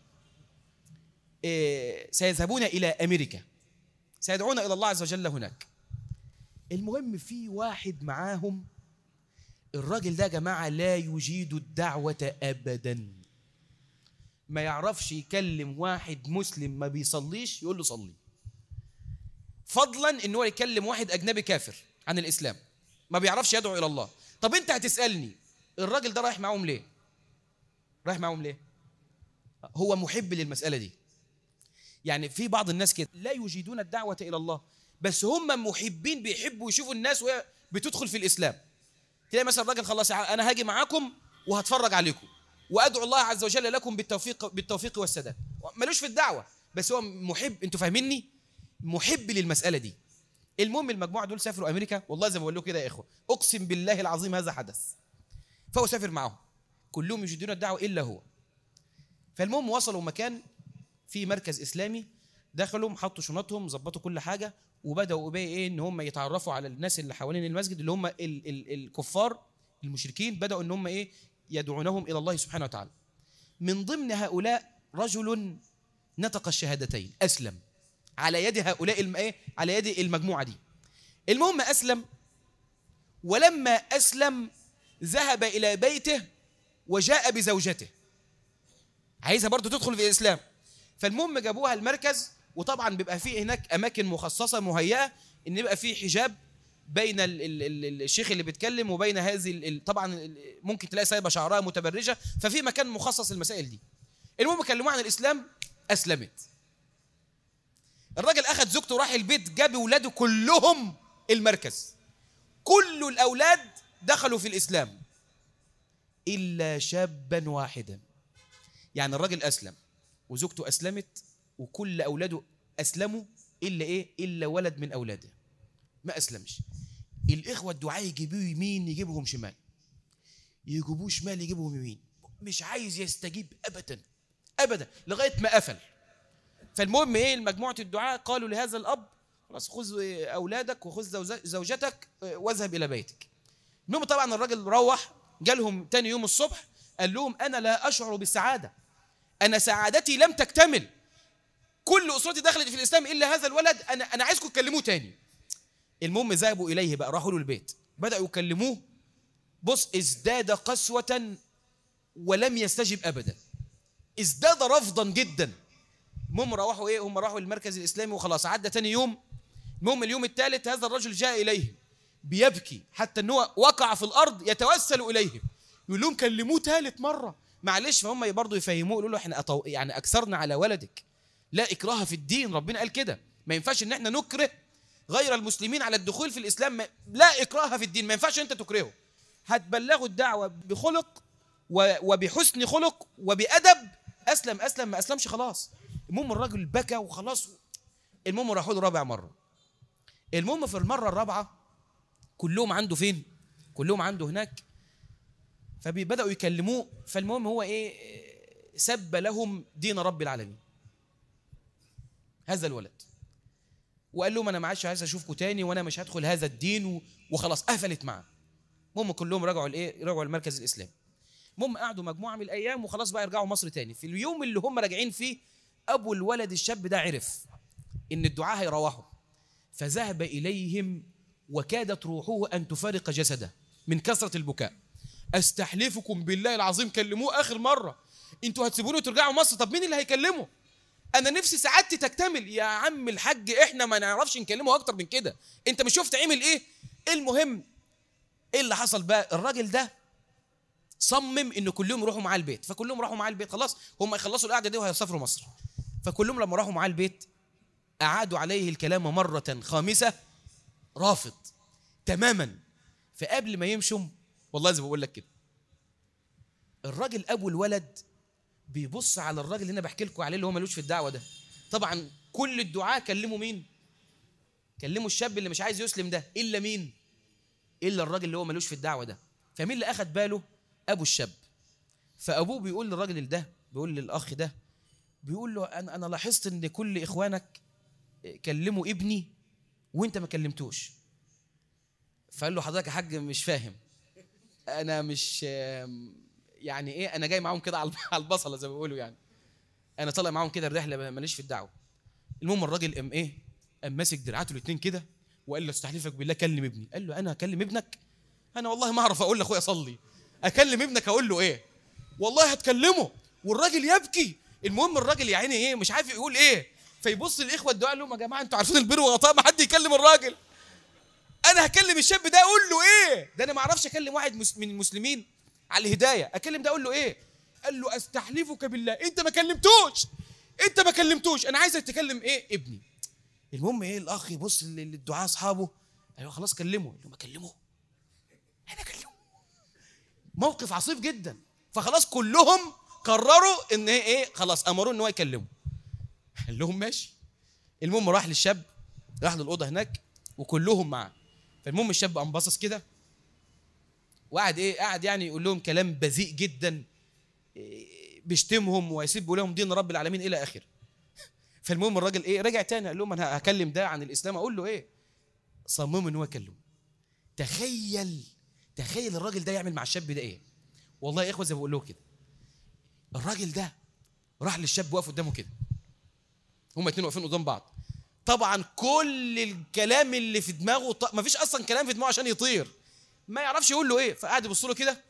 سيذهبون إلى أمريكا، سيدعون إلى الله عز وجل هناك. المهم في واحد معاهم، الراجل ده يا جماعة لا يجيد الدعوة أبدا، ما يعرفش يكلم واحد مسلم ما بيصليش يقول له صلي، فضلا إن هو يكلم واحد أجنبي كافر عن الإسلام، ما بيعرفش يدعو إلى الله. طب أنت هتسألني الراجل ده رايح معهم ليه؟ رايح معهم ليه؟ هو محب للمسألة دي. يعني في بعض الناس كده لا يجيدون الدعوة إلى الله، بس هم محبين، بيحبوا يشوفوا الناس وهي بتدخل في الإسلام. تلاقي مثلا الراجل خلاص أنا هاجي معاكم وهتفرج عليكم وأدعو الله عز وجل لكم بالتوفيق والسداد، ملوش في الدعوة بس هو محب، أنتوا فاهميني؟ محب للمسألة دي. المهم المجموعة دول سافروا أمريكا، والله زي ما بقول لكم كده يا إخوة أقسم بالله العظيم هذا حدث، فهو سافر معهم كلهم يجيدون الدعوة إلا هو. فالمهم وصلوا مكان في مركز إسلامي، دخلوا حطوا شنطهم ظبطوا كل حاجة، وبدأوا بقى إيه إن هم يتعرفوا على الناس اللي حوالين المسجد اللي هم الكفار المشركين، بدأوا إن هم إيه يدعونهم إلى الله سبحانه وتعالى. من ضمن هؤلاء رجل نطق الشهادتين، أسلم على يد هؤلاء على يد المجموعة دي. المهم أسلم، ولما أسلم ذهب إلى بيته وجاء بزوجته، عايزها برضو تدخل في الإسلام. فالمهم جابوها المركز، وطبعا بيبقى فيه هناك أماكن مخصصة مهيئة إن يبقى فيه حجاب بين الشيخ اللي بيتكلم وبين هذه طبعا ممكن تلاقي سايبة شعرها متبرجة، ففي مكان مخصص للمسائل دي. المهم كلموها عن الإسلام، أسلمت. الراجل أخذ زوجته وراح البيت، جاب ولاده كلهم المركز كل الأولاد دخلوا في الإسلام إلا شابا واحدا. يعني الراجل أسلم وزوجته أسلمت وكل أولاده أسلموا إلا إيه؟ إلا ولد من أولاده ما أسلمش. الإخوة الدعاء يجيبوه يمين يجيبهم شمال، يجيبوه شمال يجيبهم يمين، مش عايز يستجيب أبدا أبدا لغاية ما قفل. فالمهم إيه؟ المجموعة الدعاء قالوا لهذا الأب خلاص خذ أولادك وخذ زوجتك واذهب إلى بيتك. المهم طبعا الراجل روح جالهم تاني يوم الصبح قال لهم أنا لا أشعر بالسعادة، أنا سعادتي لم تكتمل، كل أسرتي دخلت في الإسلام إلا هذا الولد، أنا عايزكم تكلموه تاني. المهم ذهبوا إليه بقى، راحوا له البيت بدأوا يكلموه. بص ازداد قسوة ولم يستجب أبدا، ازداد رفضا جدا. المهم راحوا إيه؟ هم راحوا للمركز الإسلامي وخلاص عدى تاني يوم. المهم اليوم الثالث هذا الرجل جاء إليهم بيبكي حتى أنه وقع في الأرض يتوسل إليهم، يقول لهم كلموه ثالث مرة معلش. فهم برضه يفهموه يقولوا له احنا يعني أكثرنا على ولدك، لا إكراه في الدين، ربنا قال كده ما ينفعش ان احنا نكره غير المسلمين على الدخول في الإسلام، لا إكراه في الدين، ما ينفعش انت تكرهه، هتبلغوا الدعوة بخلق وبحسن خلق وبأدب. أسلم ما أسلمش خلاص. المهم الراجل بكى وخلاص. المهم راحوا له رابع مرة. المهم في المرة الرابعة كلهم عنده فين؟ كلهم عنده هناك، فبدأوا يكلموه. فالمهم هو ايه؟ سب لهم دين رب العالمين هذا الولد، وقال لهم انا ما عادش عايز اشوفكم تاني وانا مش هدخل هذا الدين وخلاص قفلت معاه. المهم كلهم رجعوا رجعوا المركز الاسلامي. المهم قعدوا مجموعه من الايام وخلاص بقى يرجعوا مصر تاني. في اليوم اللي هم راجعين فيه ابو الولد الشاب ده عرف ان الدعاء هيروحوا، فذهب اليهم وكادت روحه ان تفارق جسده من كثره البكاء. استحلفكم بالله العظيم كلموه اخر مره، انتوا هتسيبوني وترجعوا مصر؟ طب مين اللي هيكلمه؟ انا نفسي سعادتي تكتمل. يا عم الحاج احنا ما نعرفش نكلمه اكتر من كده، انت مش شفت عمل ايه؟ المهم ايه اللي حصل بقى؟ الراجل ده صمم ان كلهم يروحوا معاه البيت، فكلهم راحوا معاه البيت. خلاص هم يخلصوا القعده دي وهيسافروا مصر، فكلهم لما راحوا معاه البيت اعادوا عليه الكلام مره خامسه، رافض تماما. فقبل ما يمشوا والله زي ما بقول لك كده، الراجل ابو الولد بيبص على الراجل اللي انا بحكي لكم عليه اللي هو ملوش في الدعوه ده. طبعا كل الدعاء كلموا مين؟ كلموا الشاب اللي مش عايز يسلم ده، الا مين؟ الا الراجل اللي هو ملوش في الدعوه ده. فمين اللي اخذ باله؟ ابو الشاب. فابوه بيقول للراجل ده، بيقول للاخ ده، بيقول له انا لاحظت ان كل اخوانك كلموا ابني وانت ما كلمتوش. فقال له حضرتك يا حاج مش فاهم، انا مش يعني ايه، انا جاي معاهم كده على البصله زي ما بيقولوا، يعني انا طالع معاهم كده الرحله ماليش في الدعوه. المهم الراجل قام ماسك دراعاته الاثنين كده وقال له استحلفك بالله كلم ابني. قال له انا هكلم ابنك؟ انا والله ما اعرف اقول لاخويا صلي، اكلم ابنك اقول له ايه؟ والله هتكلمه. والراجل يبكي. المهم الراجل يا عيني مش عارف يقول ايه، فيبص للاخوه الدعاء لهم يا جماعه انتوا عارفين البر وغطاء، ما حد يكلم الراجل، انا هكلم الشاب ده اقول له ايه؟ ده انا ما اعرفش اكلم واحد من المسلمين على الهدايه، اكلم ده اقول له ايه؟ قال له استحلفك بالله انت ما كلمتوش، انا عايزك تكلم ابني. المهم الاخ يبص للدعاء اصحابه، ايوه خلاص كلمه. قال له ما كلمه، انا اكلمه. موقف عصيب جدا. فخلاص كلهم قرروا ان خلاص امروه ان هو يكلمه. قال لهم ماشي. المهم راح للشاب، راح للاوضه هناك وكلهم معاه. فالمهم الشاب قام باصص كده وقعد قعد يعني يقول لهم كلام بذيء جدا، بيشتمهم ويسب لهم دين رب العالمين الى اخره. فالمهم الراجل رجع تاني قال لهم انا هكلم ده عن الاسلام، اقول له صمم ان هو يكلمه. تخيل الراجل ده يعمل مع الشاب ده والله يا اخوه زي ما بقول له كده، الراجل ده راح للشاب واقف قدامه كده، هما اتنين واقفين قدام بعض. طبعا كل الكلام اللي في دماغه ما فيش اصلا كلام في دماغه عشان يطير، ما يعرفش يقول له فقعد يبص له كده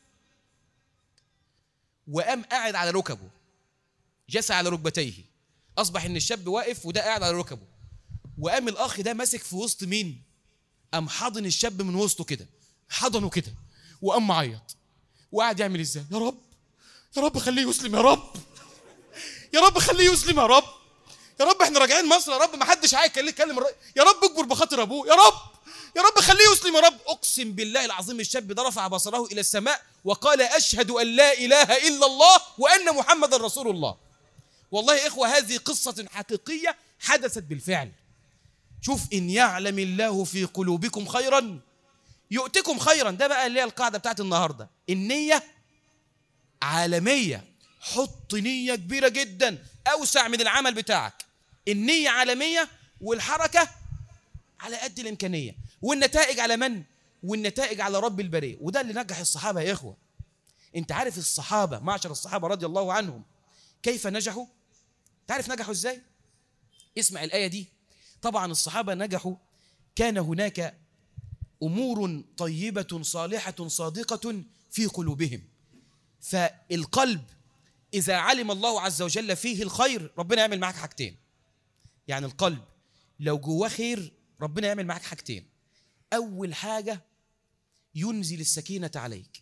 وقام قاعد على ركبه، جسى على ركبتيه. اصبح ان الشاب واقف وده قاعد على ركبه، وقام الاخ ده ماسك في وسط مين؟ قام حاضن الشاب من وسطه كده، حضنه كده وقام معيط وقعد يعمل ازاي؟ يا رب خليه يسلم، يا رب خليه يسلم، يا رب احنا راجعين مصر، يا رب ما حدش عايز يكلم يا رب اكبر بخاطر ابوه، يا يا رب خليه يسلم يا رب. اقسم بالله العظيم الشاب ده رفع بصره الى السماء وقال اشهد ان لا اله الا الله وان محمدا رسول الله. والله يا اخوه هذه قصه حقيقيه حدثت بالفعل. شوف، ان يعلم الله في قلوبكم خيرا يؤتكم خيرا. ده بقى اللي هي القاعده بتاعت النهارده. النيه عالميه. حط نيه كبيره جدا اوسع من العمل بتاعك. النيه عالميه والحركه على قد الامكانيه، والنتائج على من؟ والنتائج على رب البريه. وده اللي نجح الصحابه يا اخوه. انت عارف الصحابه، معشر الصحابه رضي الله عنهم، كيف نجحوا؟ تعرف نجحوا ازاي؟ اسمع الايه دي. طبعا الصحابه نجحوا، كان هناك امور طيبه صالحه صادقه في قلوبهم. فالقلب اذا علم الله عز وجل فيه الخير ربنا يعمل معك حاجتين. يعني القلب لو جواه خير ربنا يعمل معك حاجتين. اول حاجه ينزل السكينه عليك.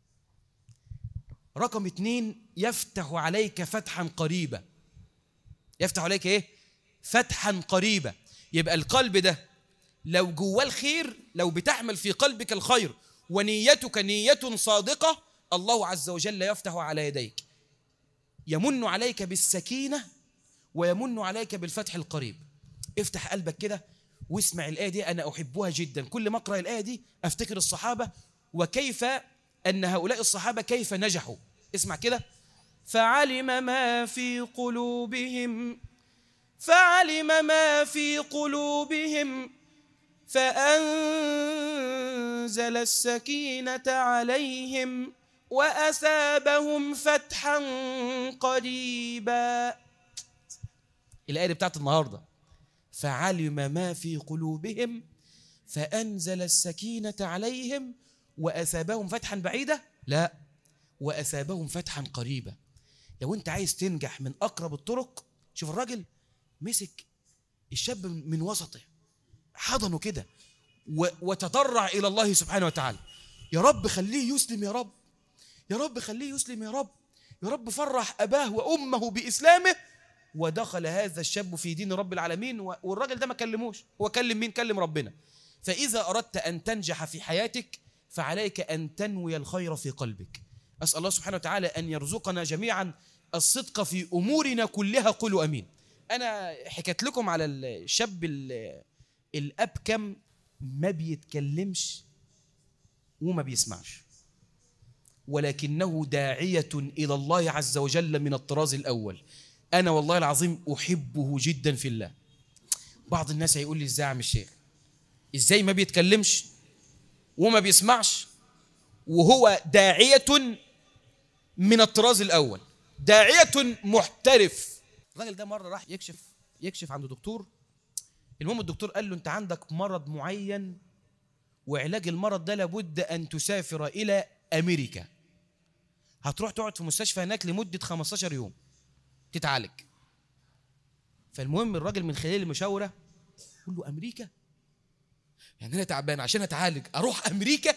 رقم 2 يفتح عليك فتحا قريبا. يفتح عليك ايه؟ فتحا قريبا. يبقى القلب ده لو جواه الخير، لو بتحمل في قلبك الخير ونيتك نية صادقة، الله عز وجل يفتح على يديك، يمن عليك بالسكينة ويمن عليك بالفتح القريب. افتح قلبك كده واسمع الآية دي. أنا أحبها جدا، كل ما أقرأ الآية دي أفتكر الصحابة وكيف أن هؤلاء الصحابة كيف نجحوا. اسمع كده. فعلم ما في قلوبهم فأنزل السكينة عليهم وأثابهم فتحا قريبا. الآية بتاعت النهاردة. فعلم ما في قلوبهم فأنزل السكينة عليهم وأثابهم فتحا بعيدا. لا، وأثابهم فتحا قريبا. لو أنت عايز تنجح من أقرب الطرق، شوف الراجل مسك الشاب من وسطه، حضنه كده وتضرع إلى الله سبحانه وتعالى. يا رب خليه يسلم، يا رب، يا رب خليه يسلم، يا رب، يا رب فرح أباه وأمه بإسلامه. ودخل هذا الشاب في دين رب العالمين. والراجل ده ما كلموش، هو كلم مين؟ كلم ربنا. فإذا أردت أن تنجح في حياتك فعليك أن تنوي الخير في قلبك. أسأل الله سبحانه وتعالى أن يرزقنا جميعا الصدق في أمورنا كلها. قولوا أمين. أنا حكيت لكم على الشاب الأبكم، ما بيتكلمش وما بيسمعش، ولكنه داعية إلى الله عز وجل من الطراز الأول. أنا والله العظيم أحبه جدا في الله. بعض الناس هيقول لي إزاي يا عم الشيخ، إزاي ما بيتكلمش وما بيسمعش وهو داعية من الطراز الأول، داعية محترف. الراجل ده مرة راح يكشف عند دكتور. المهم الدكتور قال له أنت عندك مرض معين وعلاج المرض ده لابد أن تسافر إلى أمريكا. هتروح تقعد في مستشفى هناك لمدة 15 يوم تتعالج. فالمهم الراجل من خلال المشاورة يقول له أمريكا؟ يعني أنا تعبان عشان أتعالج أروح أمريكا؟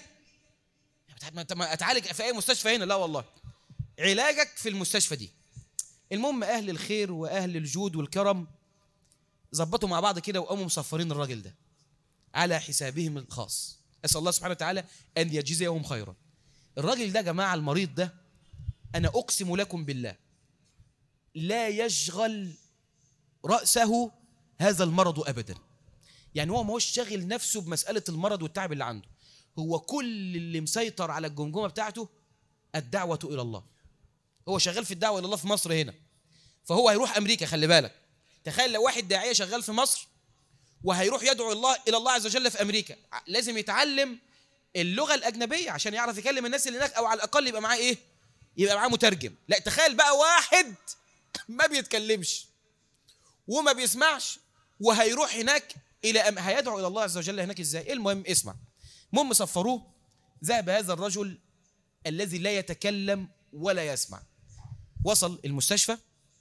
ما أتعالج في أي مستشفى هنا؟ لا والله، علاجك في المستشفى دي. المهم أهل الخير وأهل الجود والكرم ظبطوا مع بعض كده وقاموا مصفرين الراجل ده على حسابهم الخاص. أسأل الله سبحانه وتعالى أن يجزيهم خيرا. الراجل ده جماعة المريض ده أنا أقسم لكم بالله لا يشغل رأسه هذا المرض أبدا. يعني هو ما هوش شاغل نفسه بمسألة المرض والتعب اللي عنده. هو كل اللي مسيطر على الجمجمة بتاعته الدعوة إلى الله. هو شغال في الدعوة إلى الله في مصر هنا، فهو هيروح أمريكا. خلي بالك، تخيل لو واحد داعية شغال في مصر وهيروح يدعو الله إلى الله عز وجل في أمريكا، لازم يتعلم اللغة الأجنبية عشان يعرف يكلم الناس اللي هناك، أو على الأقل يبقى معاه إيه؟ يبقى معاه مترجم. لا، تخيل بقى واحد ما بيتكلمش وما بيسمعش وهيروح هناك هيدعو إلى الله عز وجل هناك إزاي؟ المهم اسمع. المهم صفروه. ذهب هذا الرجل الذي لا يتكلم ولا يسمع، وصل المستشفى،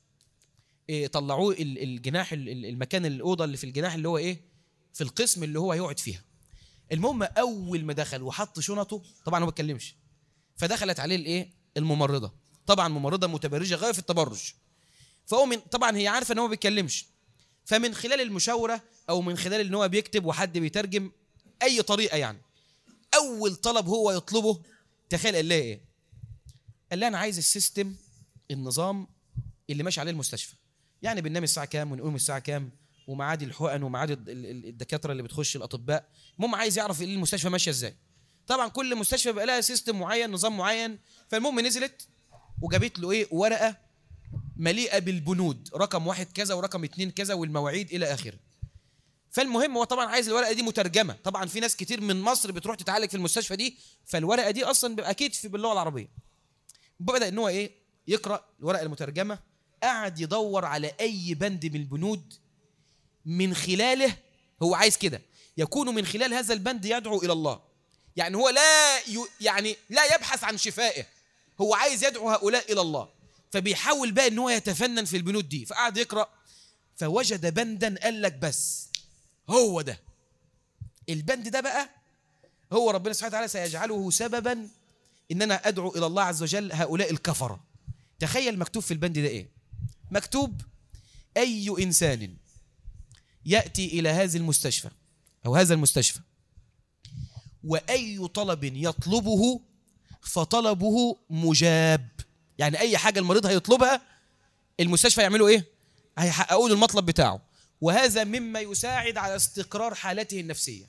طلعوه الجناح، المكان، الأوضة اللي في الجناح اللي هو إيه؟ في القسم اللي هو هيقعد فيها. المهم أول ما دخل وحط شنطه، طبعا هو ما بيتكلمش، فدخلت عليه الإيه؟ الممرضة. طبعا ممرضة متبرجة غاية في التبرج. فهو طبعا هي عارفة ان هو ما بيتكلمش، فمن خلال المشاورة او من خلال ان هو بيكتب وحد بيترجم اي طريقه يعني. اول طلب هو يطلبه، تخيل قال لها ايه؟ قال لها انا عايز السيستم، النظام اللي ماشي عليه المستشفى، يعني بننام الساعه كام ونقوم الساعه كام، ومعاد الحقن ومعاد الدكاتره اللي بتخش الاطباء. المهم عايز يعرف المستشفى ماشيه ازاي. طبعا كل مستشفى بقى لها سيستم معين، نظام معين. فالمهم نزلت وجابت له ايه؟ ورقه مليئه بالبنود، رقم 1 كذا ورقم 2 كذا والمواعيد الى اخره. فالمهم هو طبعا عايز الورقه دي مترجمه، طبعا في ناس كتير من مصر بتروح تتعالج في المستشفى دي، فالورقه دي اصلا اكيد باللغه العربيه. بدا ان هو ايه؟ يقرا الورقه المترجمه، قعد يدور على اي بند من البنود من خلاله هو عايز كده، يكون من خلال هذا البند يدعو الى الله. يعني هو لا يبحث عن شفائه، هو عايز يدعو هؤلاء الى الله. فبيحاول بقى ان هو يتفنن في البنود دي، فقعد يقرا فوجد بندا، قال لك بس هو ده البند ده بقى هو ربنا سبحانه وتعالى سيجعله سببا ان انا ادعو الى الله عز وجل هؤلاء الكفره. تخيل مكتوب في البند ده ايه؟ مكتوب اي انسان ياتي الى هذه المستشفى او هذا المستشفى واي طلب يطلبه فطلبه مجاب. يعني اي حاجه المريض هيطلبها المستشفى يعملوا ايه؟ هيحققوا له المطلب بتاعه، وهذا مما يساعد على استقرار حالته النفسيه.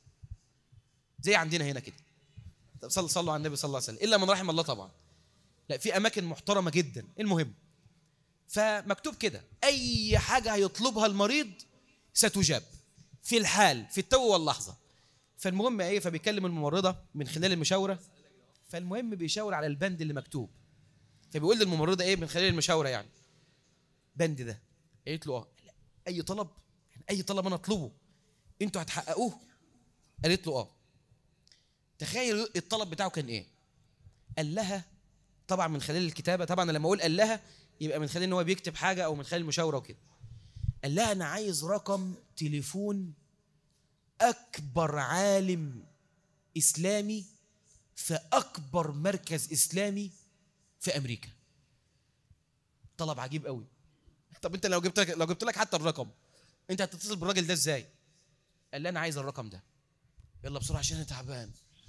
زي عندنا هنا كده. طب صلوا على النبي صلى الله عليه وسلم، الا من رحم الله طبعا. لا، في اماكن محترمه جدا. المهم فمكتوب كده اي حاجه هيطلبها المريض ستجاب في الحال، في التو واللحظه. فالمهم ايه؟ فبيكلم الممرضه من خلال المشاوره، فالمهم بيشاور على البند اللي مكتوب، فبيقول للممرضه ايه من خلال المشاوره يعني بند ده. قالت له اي طلب، اي طلب انا اطلبه انتوا هتحققوه؟ قالت له تخيل الطلب بتاعه كان ايه؟ قال لها طبعا من خلال الكتابه، طبعا لما اقول قال لها يبقى من خلال ان هو بيكتب حاجه او من خلال المشاوره وكده. قال لها انا عايز رقم تليفون اكبر عالم اسلامي في اكبر مركز اسلامي في امريكا. طلب عجيب قوي. طب انت لو جبت لك حتى الرقم، انت هتتصل بالراجل ده ازاي؟ قال لي انا عايز الرقم ده، يلا بسرعه عشان انا تعبان،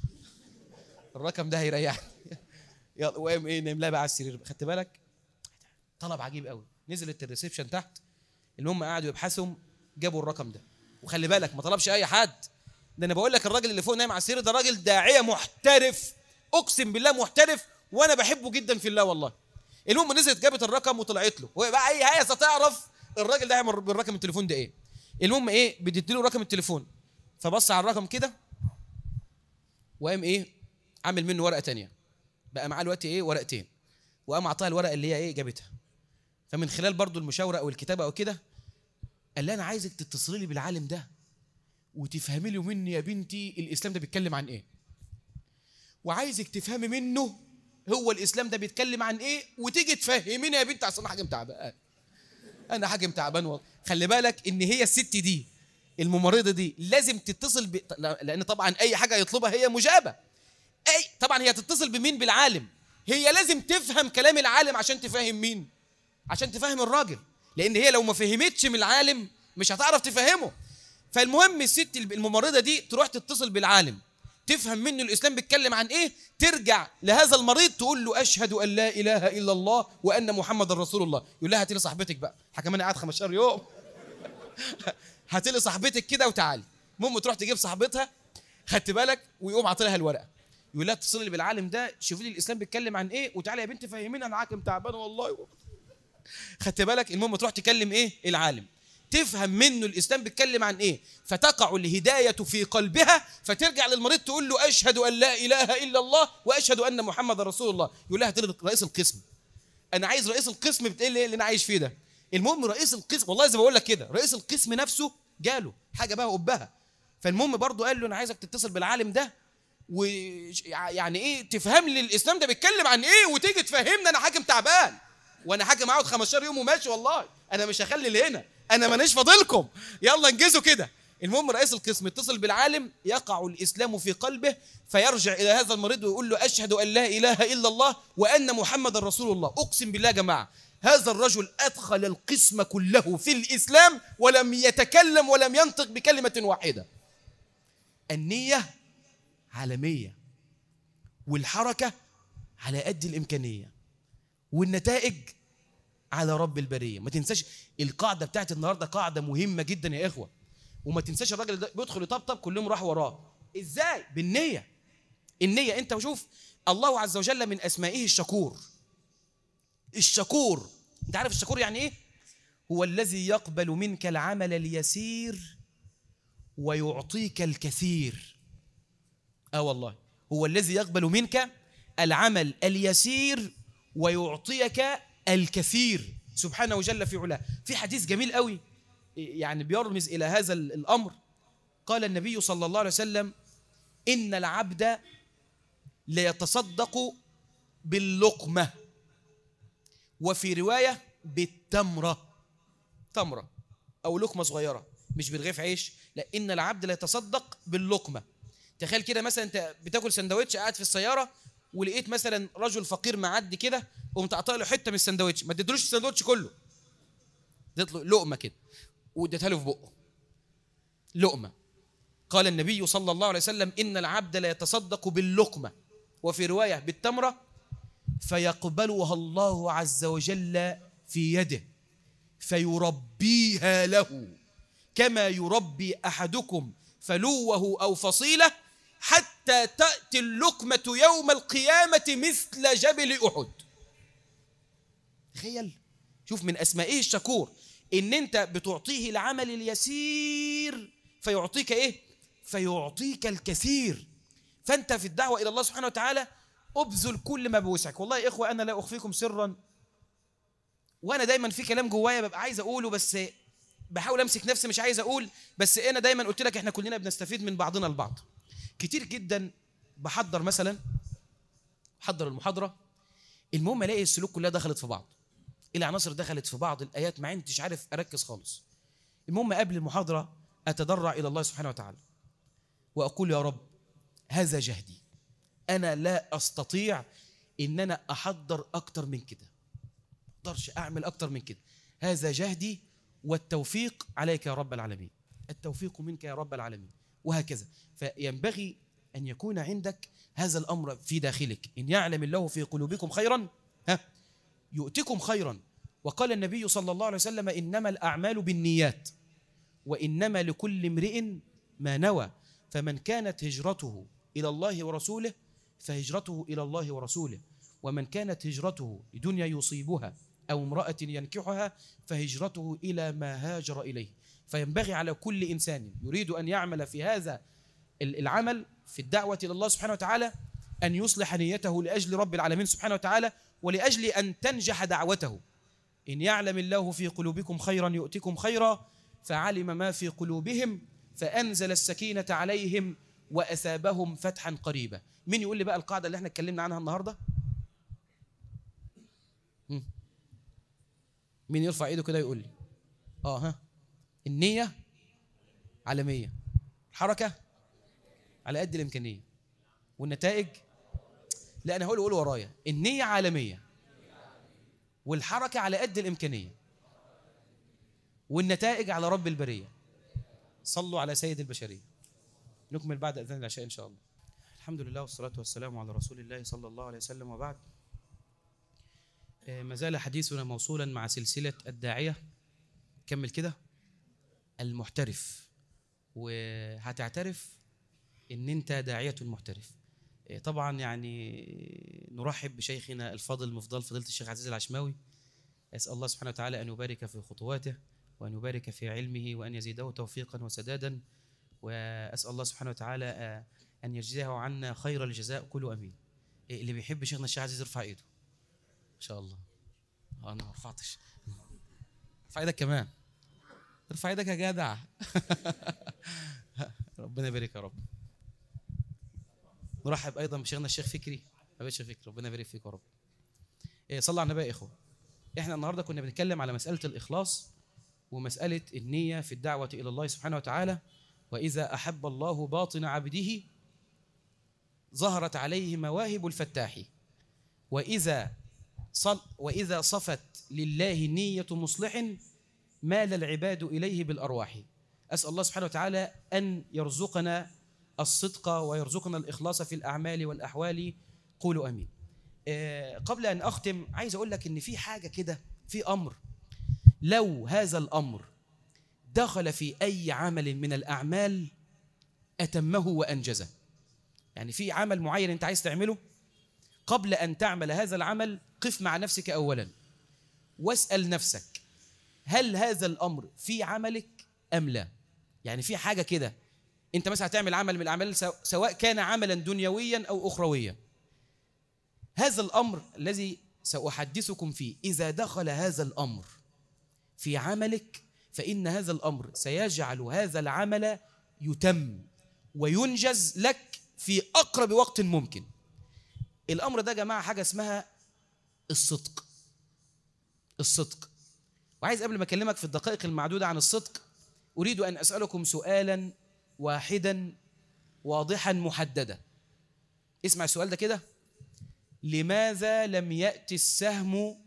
الرقم ده هيريحني. يلا وقام ايه نملاه بقى على السرير. خدت بالك؟ طلب عجيب قوي. نزلت الريسبشن تحت، اللي هم قعدوا يبحثوا، جابوا الرقم ده. وخلي بالك ما طلبش اي حد، ده انا بقول لك الراجل اللي فوق نايم على السرير ده راجل داعيه محترف، اقسم بالله محترف، وانا بحبه جدا في الله والله. المهم نزلت جابت الرقم وطلعت له، هو بقى هي ستعرف الراجل ده هيعمل بالرقم التليفون ده ايه. المهم ايه؟ بدت له رقم التليفون، فبص على الرقم كده وقام ايه عامل منه ورقه ثانيه، بقى معاه الوقت ايه ورقتين، وقام عطاها الورقه اللي هي ايه جابتها. فمن خلال برضو المشاوره او الكتابه او كده قال لي انا عايزك تتصلي لي بالعالم ده وتفهمي له مني يا بنتي الاسلام ده بيتكلم عن ايه، وعايزك تفهمي منه هو الاسلام ده بيتكلم عن ايه، وتيجي تفهميني يا بنتي عشان انا حاجم تعبان، انا حاجم تعبان والله. خلي بالك ان هي الست دي الممرضه دي لازم تتصل لان طبعا اي حاجه يطلبها هي مجابه. طبعا هي تتصل بمين؟ بالعالم. هي لازم تفهم كلام العالم عشان تفهم مين؟ عشان تفهم الراجل، لان هي لو ما فهمتش من العالم مش هتعرف تفهمه. فالمهم الست الممرضه دي تروح تتصل بالعالم، تفهم منه الاسلام بيتكلم عن ايه، ترجع لهذا المريض تقول له اشهد ان لا اله الا الله وان محمد رسول الله. يقول لها هاتي لي صاحبتك بقى، حكم انا قاعد 15 يوم. هاتي لي صاحبتك كده وتعالي. المهم تروح تجيب صاحبتها، خدت بالك، ويقوم عاطي لها الورقه، يقول لها اتصلي بالعالم ده شوفي لي الاسلام بيتكلم عن ايه، وتعالي يا بنتي فهميني انا حاكم تعبان والله. خدت بالك؟ المهم تروح تكلم ايه العالم، تفهم منه الاسلام بيتكلم عن ايه، فتقع الهدايه في قلبها، فترجع للمريض تقول له اشهد ان لا اله الا الله واشهد ان محمد رسول الله. يقول لها هات لي رئيس القسم، انا عايز رئيس القسم بتقول لي اللي انا عايش فيه ده. المهم رئيس القسم والله زي ما بقول لك كده، رئيس القسم نفسه جاله حاجه بقى وقبها. فالمهم برضه قال له انا عايزك تتصل بالعالم ده ويعني ايه تفهم لي الاسلام ده بيتكلم عن ايه، وتيجي تفهمني انا حاكم تعبان، وانا حاكم اقعد 15 يوم وماشي والله، انا مش هخلي اللي هنا، انا مانيش فاضلكم، يلا انجزوا كده. المهم رئيس القسم يتصل بالعالم، يقع الاسلام في قلبه، فيرجع الى هذا المريض ويقول له اشهد ان لا اله الا الله وان محمد رسول الله. اقسم بالله يا جماعه هذا الرجل ادخل القسم كله في الاسلام ولم يتكلم ولم ينطق بكلمه واحده. النية عالمية، والحركة على قد الإمكانية، والنتائج على رب البرية. ما تنساش القاعدة بتاعت النهاردة، قاعدة مهمة جدا يا إخوة. وما تنساش الراجل ده بيدخل يطبطب كلهم راح وراه. إزاي؟ بالنية. النية. أنت وشوف الله عز وجل من أسمائه الشكور. الشكور، أنت عارف الشكور يعني إيه؟ هو الذي يقبل منك العمل اليسير ويعطيك الكثير. والله هو الذي يقبل منك العمل اليسير ويعطيك الكثير سبحانه وجل في علاه. في حديث جميل قوي يعني بيرمز إلى هذا الأمر. قال النبي صلى الله عليه وسلم: إن العبد ليتصدق باللقمة، وفي رواية بالتمرة. تمرة أو لقمة صغيرة، مش بالرغيف عيش، لا، إن العبد ليتصدق باللقمة. تخيل كده مثلا أنت بتاكل سندوتش قاعد في السيارة، ولقيت مثلا رجل فقير معدي كده، قمت قاطع له حتة من السندوتش، ما تديلوش السندوتش كله، اديت له لقمة كده واديتها له في بقه، لقمة. قال النبي صلى الله عليه وسلم: إن العبد لا يتصدق باللقمة، وفي رواية بالتمرة، فيقبلها الله عز وجل في يده فيربيها له كما يربي أحدكم فلوه أو فصيلة، حتى تأتي اللقمة يوم القيامة مثل جبل أحد. تخيل، شوف من أسمائه الشكور، إن أنت بتعطيه العمل اليسير فيعطيك إيه؟ فيعطيك الكثير. فأنت في الدعوة إلى الله سبحانه وتعالى أبذل كل ما بوسعك. والله يا إخوة أنا لا أخفيكم سرا، وأنا دايما في كلام جوايا ببقى عايز أقوله، بس بحاول أمسك نفسي مش عايز أقول. بس أنا دايما قلت لك إحنا كلنا بنستفيد من بعضنا البعض. كتير جدا بحضر مثلا، بحضر المحاضرة، المهم ألاقي السلوك كلها دخلت في بعض، العناصر دخلت في بعض، الآيات ما عنديش عارف أركز خالص. المهم قبل المحاضرة أتضرع إلى الله سبحانه وتعالى وأقول: يا رب هذا جهدي، أنا لا أستطيع إن أنا أحضر أكتر من كده، ما أقدرش أعمل أكتر من كده، هذا جهدي، والتوفيق عليك يا رب العالمين، التوفيق منك يا رب العالمين، وهكذا. فينبغي أن يكون عندك هذا الأمر في داخلك. إن يعلم الله في قلوبكم خيرا يؤتكم خيرا. وقال النبي صلى الله عليه وسلم: إنما الأعمال بالنيات وإنما لكل امرئ ما نوى، فمن كانت هجرته إلى الله ورسوله فهجرته إلى الله ورسوله، ومن كانت هجرته لدنيا يصيبها أو امرأة ينكحها فهجرته إلى ما هاجر إليه. فينبغي على كل إنسان يريد أن يعمل في هذا العمل في الدعوة إلى الله سبحانه وتعالى أن يصلح نيته لأجل رب العالمين سبحانه وتعالى، ولأجل أن تنجح دعوته. إن يعلم الله في قلوبكم خيرا يؤتكم خيرا، فعلم ما في قلوبهم فأنزل السكينة عليهم وأثابهم فتحا قريبا. مين يقول لي بقى القاعدة اللي احنا اتكلمنا عنها النهاردة؟ مين يرفع ايده كده يقول لي؟ النية عالمية، الحركة على قد الإمكانية، والنتائج، لا أنا هقول ورايا: النية عالمية، والحركة على قد الإمكانية، والنتائج على رب البرية. صلوا على سيد البشرية. نكمل بعد أذان العشاء إن شاء الله. الحمد لله والصلاة والسلام على رسول الله صلى الله عليه وسلم، وبعد. ما زال حديثنا موصولا مع سلسلة الداعية. كمل كده المحترف، وهتعترف إن أنت داعية محترف. طبعا يعني نرحب بشيخنا الفاضل المفضل فضيلة الشيخ عزيز العشماوي. أسأل الله سبحانه وتعالى أن يبارك في خطواته، وأن يبارك في علمه، وأن يزيده توفيقا وسدادا، وأسأل الله سبحانه وتعالى أن يجزيه عنا خير الجزاء. كله أمين. اللي بيحب شيخنا الشيخ عزيز يرفع إيده إن شاء الله. أنا ما رفعتش، ارفع إيدك كمان، ارفع إيدك يا جدع. ربنا يبارك يا رب. نرحب أيضا بشيخنا الشيخ فكري. ربنا يبارك فيك يا رب. صلى على النبي يا إخوة. إحنا النهاردة كنا بنتكلم على مسألة الإخلاص ومسألة النية في الدعوة إلى الله سبحانه وتعالى. وإذا أحب الله باطن عبده ظهرت عليه مواهب الفتاح، وإذا صفت لله نية مصلح مال العباد إليه بالأرواح. أسأل الله سبحانه وتعالى أن يرزقنا الصدق ويرزقنا الإخلاص في الأعمال والأحوال. قولوا أمين. قبل أن أختم عايز أقول لك إن في حاجة كده، في أمر لو هذا الأمر دخل في أي عمل من الأعمال أتمه وأنجزه. يعني في عمل معين أنت عايز تعمله، قبل أن تعمل هذا العمل قف مع نفسك أولا واسأل نفسك هل هذا الأمر في عملك أم لا؟ يعني في حاجة كده أنت مثلا هتعمل عمل من الأعمال سواء كان عملا دنيويا أو أخرويا، هذا الأمر الذي سأحدثكم فيه إذا دخل هذا الأمر في عملك فإن هذا الأمر سيجعل هذا العمل يتم وينجز لك في أقرب وقت ممكن. الأمر ده يا جماعة حاجة اسمها الصدق. الصدق. وعايز قبل ما أكلمك في الدقائق المعدودة عن الصدق أريد أن أسألكم سؤالا واحدا واضحا محددا. اسمع السؤال ده كده: لماذا لم يأتي السهم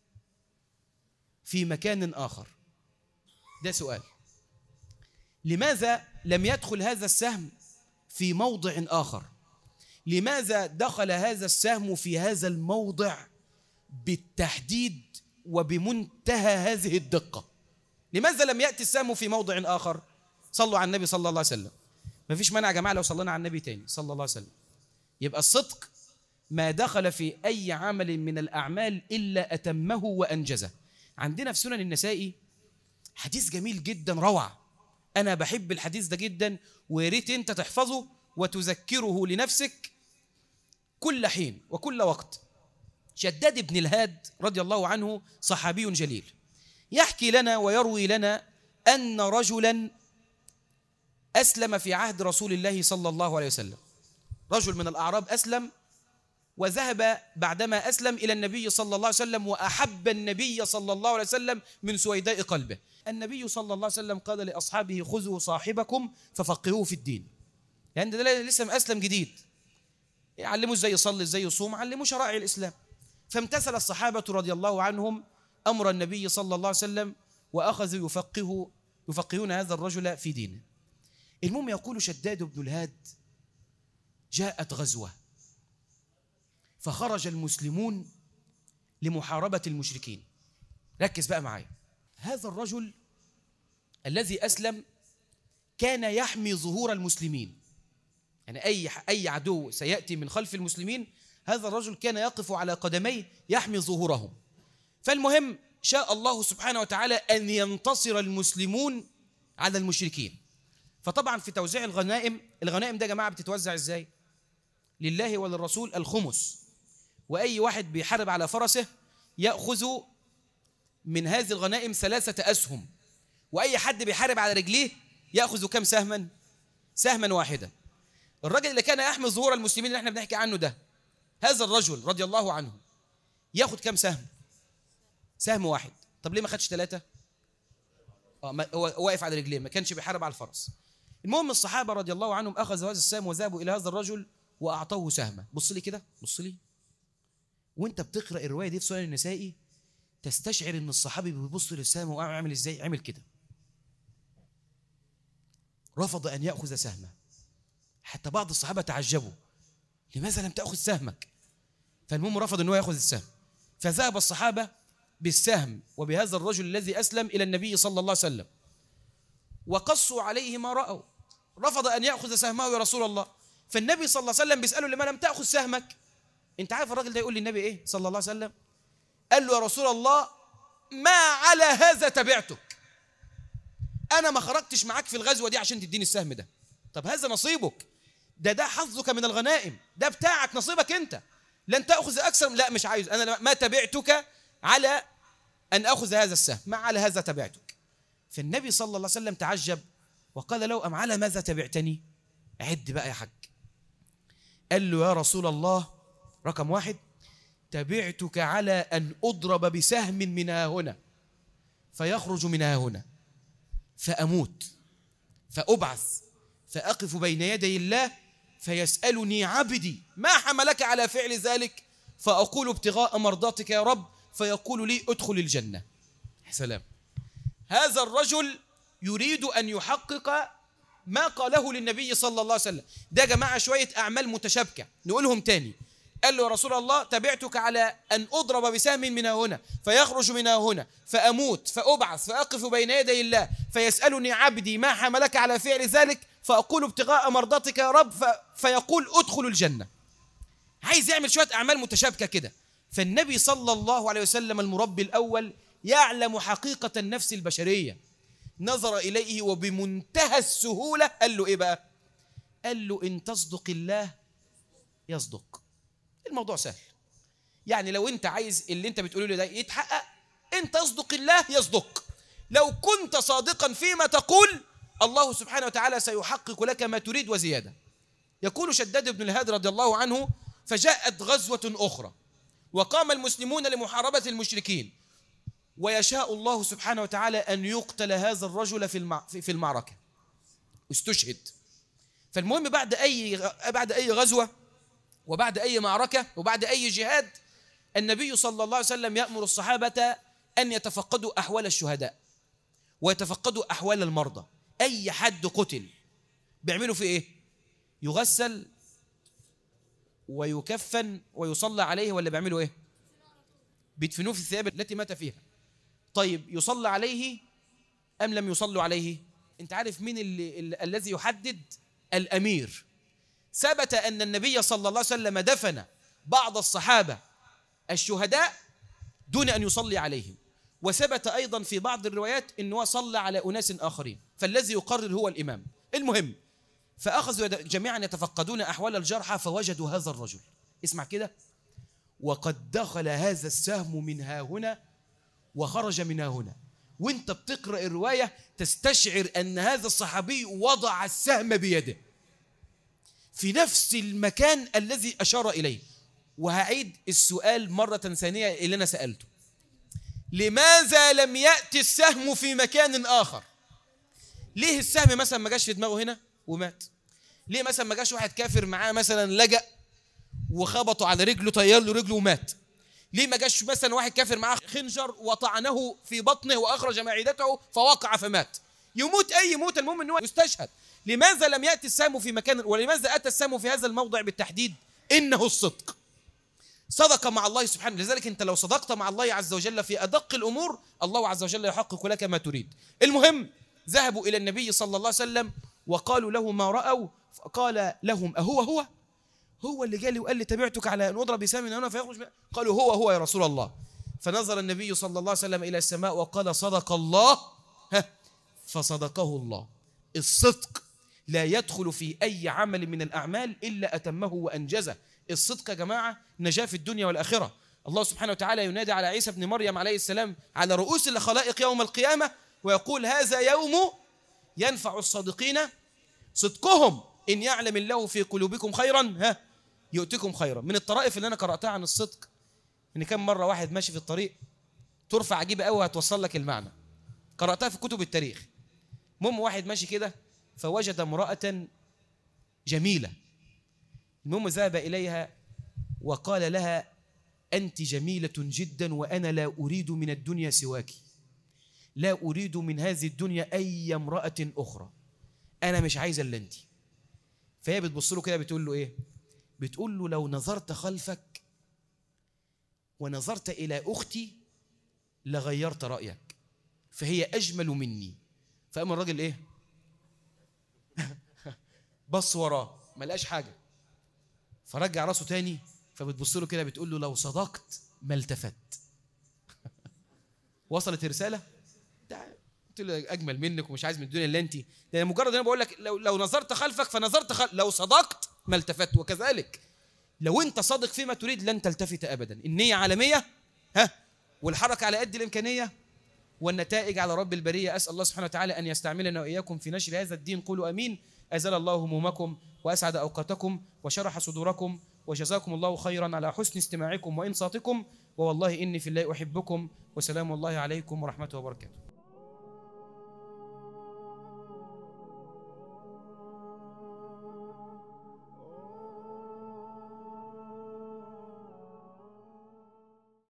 في مكان آخر؟ ده سؤال. لماذا لم يدخل هذا السهم في موضع آخر؟ لماذا دخل هذا السهم في هذا الموضع بالتحديد وبمنتهى هذه الدقة؟ لماذا لم يأتي السهم في موضع آخر؟ صلوا على النبي صلى الله عليه وسلم. ما فيش مانع يا جماعة لو صلينا على النبي تاني صلى الله عليه وسلم. يبقى الصدق ما دخل في أي عمل من الأعمال إلا أتمه وأنجزه. عندنا في سنن النسائي حديث جميل جدا روعة، أنا بحب الحديث ده جدا وياريت أنت تحفظه وتذكره لنفسك كل حين وكل وقت. شداد بن الهاد رضي الله عنه صحابي جليل يحكي لنا ويروي لنا أن رجلا أسلم في عهد رسول الله صلى الله عليه وسلم. رجل من الأعراب أسلم وذهب بعدما أسلم إلى النبي صلى الله عليه وسلم وأحب النبي صلى الله عليه وسلم من سويداء قلبه. النبي صلى الله عليه وسلم قال لأصحابه: خذوا صاحبكم ففقهوه في الدين. يعني ده لسه أسلم جديد، علموه ازاي يصلي ازاي يصوم، علموه شرائع الإسلام. فامتثل الصحابة رضي الله عنهم أمر النبي صلى الله عليه وسلم وأخذوا يفقهون هذا الرجل في دينه. المهم يقول شداد بن الهاد: جاءت غزوة فخرج المسلمون لمحاربة المشركين. ركز بقى معايا. هذا الرجل الذي أسلم كان يحمي ظهور المسلمين، يعني أي عدو سيأتي من خلف المسلمين هذا الرجل كان يقف على قدميه يحمي ظهورهم. فالمهم شاء الله سبحانه وتعالى أن ينتصر المسلمون على المشركين. فطبعا في توزيع الغنائم ده يا جماعة بتتوزع ازاي؟ لله وللرسول الخمس، وأي واحد بيحارب على فرسه يأخذ من هذه الغنائم 3 أسهم، وأي حد بيحارب على رجليه يأخذ كم سهما؟ سهما واحدا. الرجل اللي كان يحمي ظهور المسلمين اللي احنا بنحكي عنه ده، هذا الرجل رضي الله عنه ياخد كم سهم؟ سهم واحد. طب ليه ما خدش 3؟ هو واقف على رجليه، ما كانش بيحارب على الفرس. المهم الصحابة رضي الله عنهم أخذوا هذا السهم وذهبوا إلى هذا الرجل وأعطوه سهمه. بص لي كده، بص لي وانت بتقرأ الرواية دي في سنن النسائي تستشعر ان الصحابي بيبص للسهم وعمل ازاي؟ عمل كده، رفض ان يأخذ سهمه. حتى بعض الصحابة تعجبوا: لماذا لم تأخذ سهمك؟ فالمهم رفض ان هو يأخذ السهم. فذهب الصحابة بالسهم وبهذا الرجل الذي أسلم إلى النبي صلى الله عليه وسلم وقصوا عليه ما رأوا. رفض أن يأخذ سهمه يا رسول الله. فالنبي صلى الله عليه وسلم بيسأله: لما لم تأخذ سهمك؟ انت عارف الراجل ده يقول للنبي ايه صلى الله عليه وسلم؟ قال له: يا رسول الله ما على هذا تبعتك، انا ما خرجتش معاك في الغزوة دي عشان تديني السهم ده. طب هذا نصيبك، ده حظك من الغنائم، ده بتاعك، نصيبك انت، لن تأخذ اكثر. لا مش عايز، انا ما تبعتك على ان اخذ هذا السهم، ما على هذا تبعتك. فالنبي صلى الله عليه وسلم تعجب وقال له: ام على ماذا تبعتني؟ عد بقى يا حاج. قال له: يا رسول الله، رقم 1 تبعتك على أن أضرب بسهم من ها هنا فيخرج من ها هنا فأموت فأبعث فأقف بين يدي الله فيسألني عبدي ما حملك على فعل ذلك، فأقول ابتغاء مرضاتك يا رب، فيقول لي ادخل الجنة. سلام. هذا الرجل يريد أن يحقق ما قاله للنبي صلى الله عليه وسلم. ده يا جماعة شوية أعمال متشابكة نقولهم تاني. قال له يا رسول الله تبعتك على أن أضرب بسهم من هنا فيخرج من هنا فأموت فأبعث فأقف بين يدي الله فيسألني عبدي ما حملك على فعل ذلك فأقول ابتغاء مرضاتك يا رب فيقول ادخل الجنة. عايز يعمل شوية أعمال متشابكة كده. فالنبي صلى الله عليه وسلم المربي الأول يعلم حقيقة النفس البشرية، نظر إليه وبمنتهى السهولة قال له إيه بقى؟ قال له إن تصدق الله يصدق. الموضوع سهل. يعني لو أنت عايز اللي أنت بتقوله له ده يتحقق، إن تصدق الله يصدق. لو كنت صادقا فيما تقول الله سبحانه وتعالى سيحقق لك ما تريد وزيادة. يقول شداد بن الهاد رضي الله عنه فجاءت غزوة أخرى وقام المسلمون لمحاربة المشركين ويشاء الله سبحانه وتعالى أن يقتل هذا الرجل في المعركة، استشهد. فالمهم بعد أي غزوة وبعد أي معركة وبعد أي جهاد النبي صلى الله عليه وسلم يأمر الصحابة أن يتفقدوا أحوال الشهداء ويتفقدوا أحوال المرضى. أي حد قتل بيعملوا فيه إيه؟ يغسل ويكفن ويصلى عليه، ولا بيعملوا إيه؟ بيدفنوه في الثياب التي مات فيها. طيب يصلى عليه أم لم يصلوا عليه؟ أنت عارف مين الذي يحدد؟ الأمير. ثبت أن النبي صلى الله عليه وسلم دفن بعض الصحابة الشهداء دون أن يصلي عليهم، وثبت أيضا في بعض الروايات أنه صلى على أناس آخرين، فالذي يقرر هو الإمام. المهم فأخذوا جميعا يتفقدون أحوال الجرحى فوجدوا هذا الرجل. اسمع كده، وقد دخل هذا السهم من ها هنا وخرج من ها هنا. وانت بتقرأ الرواية تستشعر أن هذا الصحابي وضع السهم بيده في نفس المكان الذي أشار إليه. وهعيد السؤال مرة ثانية اللي أنا سألته: لماذا لم يأتي السهم في مكان آخر؟ ليه السهم مثلا ما جاش في دماغه هنا ومات؟ ليه مثلا ما جاش واحد كافر معاه مثلا لجأ وخبطوا على رجله طير له رجله ومات؟ ليه ما جاش مثلا واحد كافر معاه خنجر وطعنه في بطنه وأخرج معدته فوقع فمات؟ يموت أي موت، المهم أنه يستشهد. لماذا لم يأتي السهم في مكان، ولماذا أتى السهم في هذا الموضع بالتحديد؟ إنه الصدق. صدق مع الله سبحانه. لذلك أنت لو صدقت مع الله عز وجل في أدق الأمور الله عز وجل يحقق لك ما تريد. المهم ذهبوا إلى النبي صلى الله عليه وسلم وقالوا له ما رأوا، قال لهم هو اللي جالي وقال لي تبعتك على أن أضرب بسهم هنا فيخرج؟ قالوا هو يا رسول الله. فنظر النبي صلى الله عليه وسلم إلى السماء وقال صدق الله، فصدقه الله. الصدق لا يدخل في أي عمل من الأعمال إلا أتمه وأنجزه. الصدق يا جماعة نجاة في الدنيا والآخرة. الله سبحانه وتعالى ينادي على عيسى بن مريم عليه السلام على رؤوس الخلائق يوم القيامة ويقول هذا يوم ينفع الصادقين صدقهم إن يعلم الله في قلوبكم خيرا يؤتكم خيرا. من الطرائف اللي أنا قرأتها عن الصدق إن كم مرة واحد ماشي في الطريق ترفع عجيبة قوي هتوصل لك المعنى، قرأتها في كتب التاريخ. المهم واحد ماشي كده فوجد امرأة جميلة، المهم ذهب إليها وقال لها أنت جميلة جدا وأنا لا أريد من الدنيا سواك، لا أريد من هذه الدنيا أي امرأة أخرى، أنا مش عايزة إلا أنت. فهي بتبص له كده بتقول له إيه؟ بتقول له لو نظرت خلفك ونظرت إلى أختي لغيرت رأيك، فهي أجمل مني. فقام الراجل إيه؟ بص وراه ما لقاش حاجة، فرجع راسه تاني. فبتبص له كده بتقول له لو صدقت ما التفت. وصلت الرسالة؟ قلت له أجمل منك ومش عايز من الدنيا إلا أنت. يعني مجرد أنا بقول لك لو نظرت خلفك فنظرت لو صدقت ما التفت. وكذلك لو أنت صادق فيما تريد لن تلتفت أبدا. النية عالمية والحركة على قد الإمكانية والنتائج على رب البرية. أسأل الله سبحانه وتعالى أن يستعملنا وإياكم في نشر هذا الدين. قولوا أمين. أزال الله همومكم وأسعد أوقاتكم وشرح صدوركم، وجزاكم الله خيرا على حسن استماعكم وإنصاتكم، ووالله إني في الله أحبكم، وسلام الله عليكم ورحمته وبركاته.